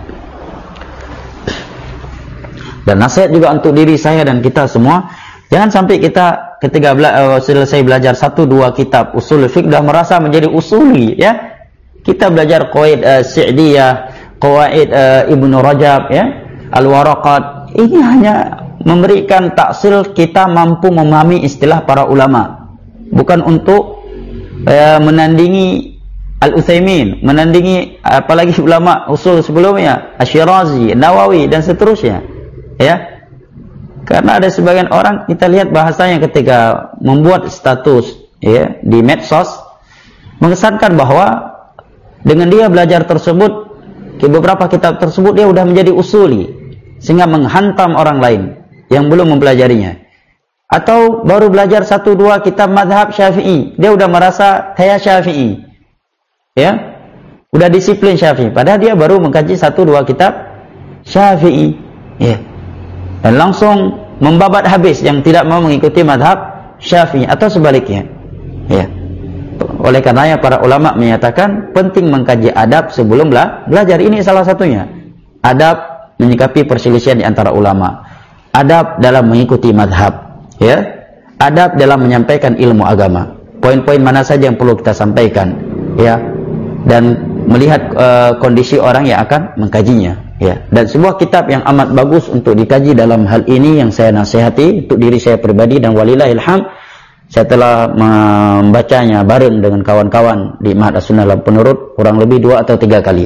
Dan nasihat juga untuk diri saya dan kita semua, jangan sampai kita ketika bela uh, selesai belajar satu dua kitab usul fiqh dah merasa menjadi usuli, ya. Kita belajar qawaid uh, Sa'diyah, qawaid uh, Ibnu Rajab, ya, Al-Waraqat, ini hanya memberikan taksil kita mampu memahami istilah para ulama, bukan untuk uh, menandingi Al-Utsaimin, menandingi apalagi ulama usul sebelumnya, Asy-Syirazi, Nawawi dan seterusnya, ya. Karena ada sebagian orang kita lihat bahasanya ketika membuat status, ya, di medsos mengesankan bahwa dengan dia belajar tersebut, ke beberapa kitab tersebut dia sudah menjadi usuli sehingga menghantam orang lain yang belum mempelajarinya. Atau baru belajar satu dua kitab mazhab Syafi'i, dia sudah merasa kayak Syafi'i, ya, udah disiplin Syafi'i, padahal dia baru mengkaji satu dua kitab Syafi'i, ya, dan langsung membabat habis yang tidak mau mengikuti mazhab Syafi'i atau sebaliknya, ya. Oleh karenanya para ulama menyatakan penting mengkaji adab sebelum bela belajar. Ini salah satunya, adab menyikapi perselisihan di antara ulama, adab dalam mengikuti mazhab, ya, adab dalam menyampaikan ilmu agama. Poin-poin mana saja yang perlu kita sampaikan, ya, dan melihat uh, kondisi orang yang akan mengkajinya, ya. Dan sebuah kitab yang amat bagus untuk dikaji dalam hal ini yang saya nasihati untuk diri saya pribadi, dan walillahil hamd saya telah membacanya bareng dengan kawan-kawan di Ma'had As-Sunnah Wal Penurut kurang lebih dua atau tiga kali,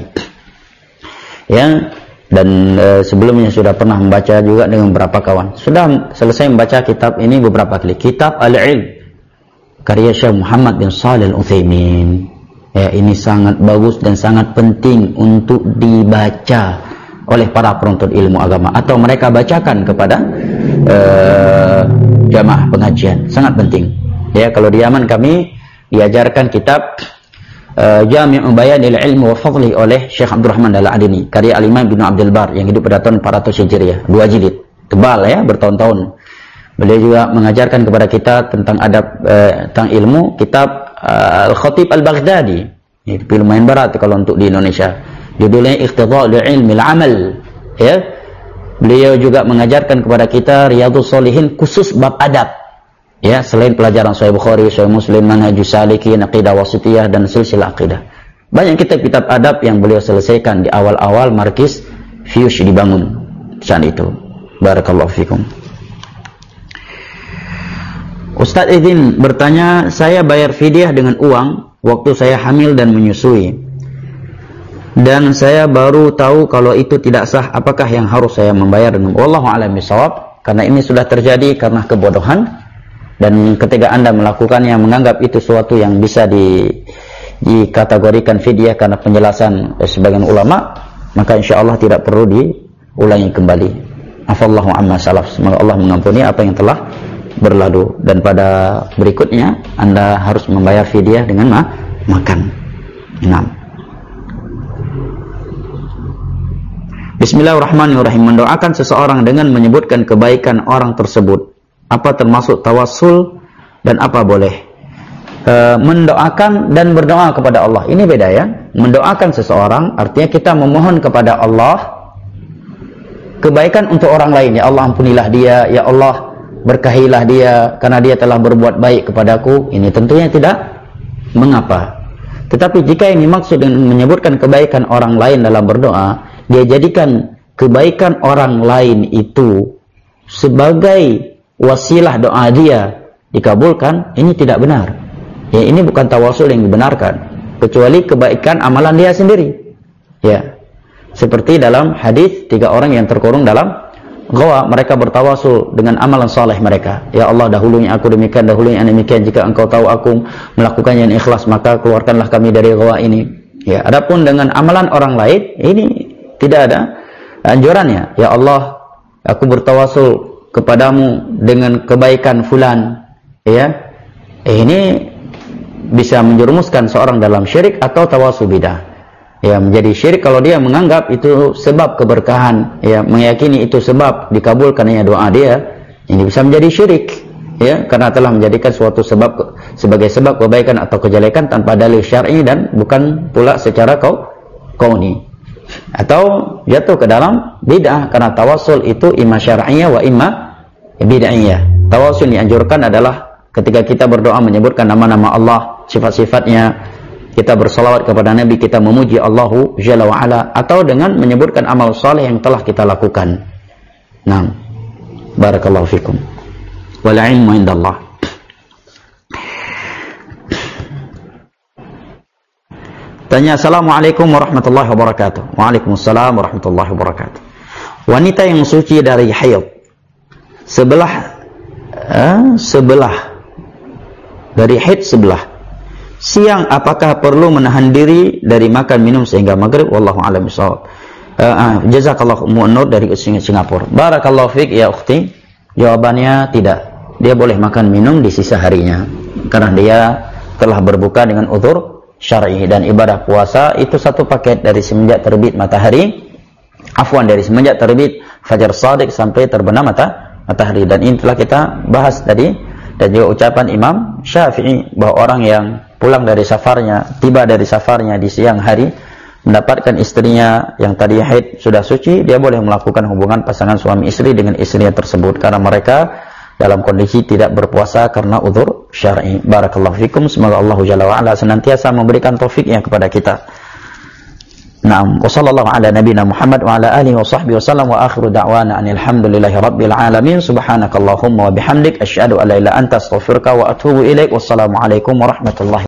ya. Dan e, sebelumnya sudah pernah membaca juga dengan beberapa kawan. Sudah selesai membaca kitab ini beberapa kali, kitab Al-Ilm karya Syekh Muhammad bin Shalih Al-Utsaimin. Ya, ini sangat bagus dan sangat penting untuk dibaca oleh para penuntut ilmu agama atau mereka bacakan kepada uh, jamaah pengajian. Sangat penting, ya. Kalau di Yaman kami diajarkan kitab uh, Jami' Bayanil Ilmi wa Fadli oleh Syekh Abdurrahman Al-Adini karya Al-Imam Ibnu Abdul Bar yang hidup pada tahun empat ratus Hijriah, dua jilid, tebal, ya, bertahun-tahun. Beliau juga mengajarkan kepada kita tentang adab uh, tentang ilmu, kitab uh, Al-Khatib Al-Baghdadi. Ini lumayan berat kalau untuk di Indonesia. Judulnya Iqtida'ul Ilmi Al-Amal, ya. Beliau juga mengajarkan kepada kita Riyadhus Shalihin khusus bab adab, ya, selain pelajaran Sahih Bukhari, Sahih Muslim, Manhajus Salikin, Aqidah Wasithiyah dan silsilah aqidah. Banyak kitab-kitab adab yang beliau selesaikan di awal-awal markis Fiush dibangun saat itu. Barakallahu fikum. Ustaz izin bertanya, saya bayar fidyah dengan uang waktu saya hamil dan menyusui, dan saya baru tahu kalau itu tidak sah. Apakah yang harus saya membayar? Wallahu a'lam bishawab. Karena ini sudah terjadi karena kebodohan, dan ketika Anda melakukannya menganggap itu suatu yang bisa di, dikategorikan fidyah karena penjelasan eh, sebagian ulama, maka insya Allah tidak perlu diulangi kembali. Afallahu amma salaf. Semoga Allah mengampuni apa yang telah berlalu, dan pada berikutnya Anda harus membayar fidyah dengan ma makan. enam. Bismillahirrahmanirrahim. Mendoakan seseorang dengan menyebutkan kebaikan orang tersebut, apa termasuk tawassul dan apa boleh? E, mendoakan dan berdoa kepada Allah ini beda, ya. Mendoakan seseorang artinya kita memohon kepada Allah kebaikan untuk orang lain. Ya Allah, ampunilah dia, ya Allah berkahilah dia karena dia telah berbuat baik kepadaku. Ini tentunya tidak mengapa. Tetapi jika ini maksud dengan menyebutkan kebaikan orang lain dalam berdoa, dia jadikan kebaikan orang lain itu sebagai wasilah doa dia dikabulkan, ini tidak benar. Ya, ini bukan tawasul yang dibenarkan, kecuali kebaikan amalan dia sendiri. Ya, seperti dalam hadis tiga orang yang terkurung dalam ghawa, mereka bertawasul dengan amalan saleh mereka. Ya Allah, dahulunya aku demikian, dahulunya demikian. Jika engkau tahu aku melakukannya yang ikhlas, maka keluarkanlah kami dari ghawa ini. Ya, adapun dengan amalan orang lain, ini tidak ada anjurannya. Ya Allah, aku bertawasul kepadamu dengan kebaikan fulan, ya. Eh, ini bisa menjerumuskan seorang dalam syirik atau tawasul bidah. Ya, menjadi syirik kalau dia menganggap itu sebab keberkahan, ya, meyakini itu sebab dikabulkannya doa dia, ini bisa menjadi syirik, ya, karena telah menjadikan suatu sebab sebagai sebab kebaikan atau kejelekan tanpa dalil syar'i dan bukan pula secara kau kauni. Atau jatuh ke dalam bid'ah karena tawasul itu imma syar'iyyah wa imma bid'ayyah. Tawasul dianjurkan adalah ketika kita berdoa menyebutkan nama-nama Allah, sifat-sifatnya, kita bersalawat kepada Nabi, kita memuji Allahu Jalla wa Ala, atau dengan menyebutkan amal saleh yang telah kita lakukan. Nah, barakallahu fikum. Wal ilmu indallah. Tanya, Assalamualaikum warahmatullahi wabarakatuh. Waalaikumsalam warahmatullahi wabarakatuh. Wanita yang suci dari haid sebelah eh, sebelah dari haid sebelah siang, apakah perlu menahan diri dari makan minum sehingga maghrib? Wallahu a'lam bishawab. Uh, uh, jazakallahu mu'nur dari Singapura. Barakallahu fiik ya ukhti. Jawabannya tidak. Dia boleh makan minum di sisa harinya karena dia telah berbuka dengan uzur syar'i, dan ibadah puasa itu satu paket dari semenjak terbit matahari, afwan dari semenjak terbit fajar shadiq sampai terbenam mata matahari, dan ini telah kita bahas tadi, dan juga ucapan Imam Syafi'i bahwa orang yang pulang dari safarnya, tiba dari safarnya di siang hari, mendapatkan istrinya yang tadi haid sudah suci, dia boleh melakukan hubungan pasangan suami istri dengan istrinya tersebut karena mereka dalam kondisi tidak berpuasa karena udzur syar'i. Barakallahu fikum. Semoga Allah Jalla wa Ala senantiasa memberikan taufiknya kepada kita. Naam, wa sallallahu ala nabiyina Muhammad wa ala alihi wa sahbihi wasallam, wa akhiru da'wana anil hamdulillahi rabbil alamin. Subhanakallahumma wa bihamdik asyhadu an la ilaha illa anta astaghfiruka wa atubu ilaik. Wassalamu alaikum warahmatullahi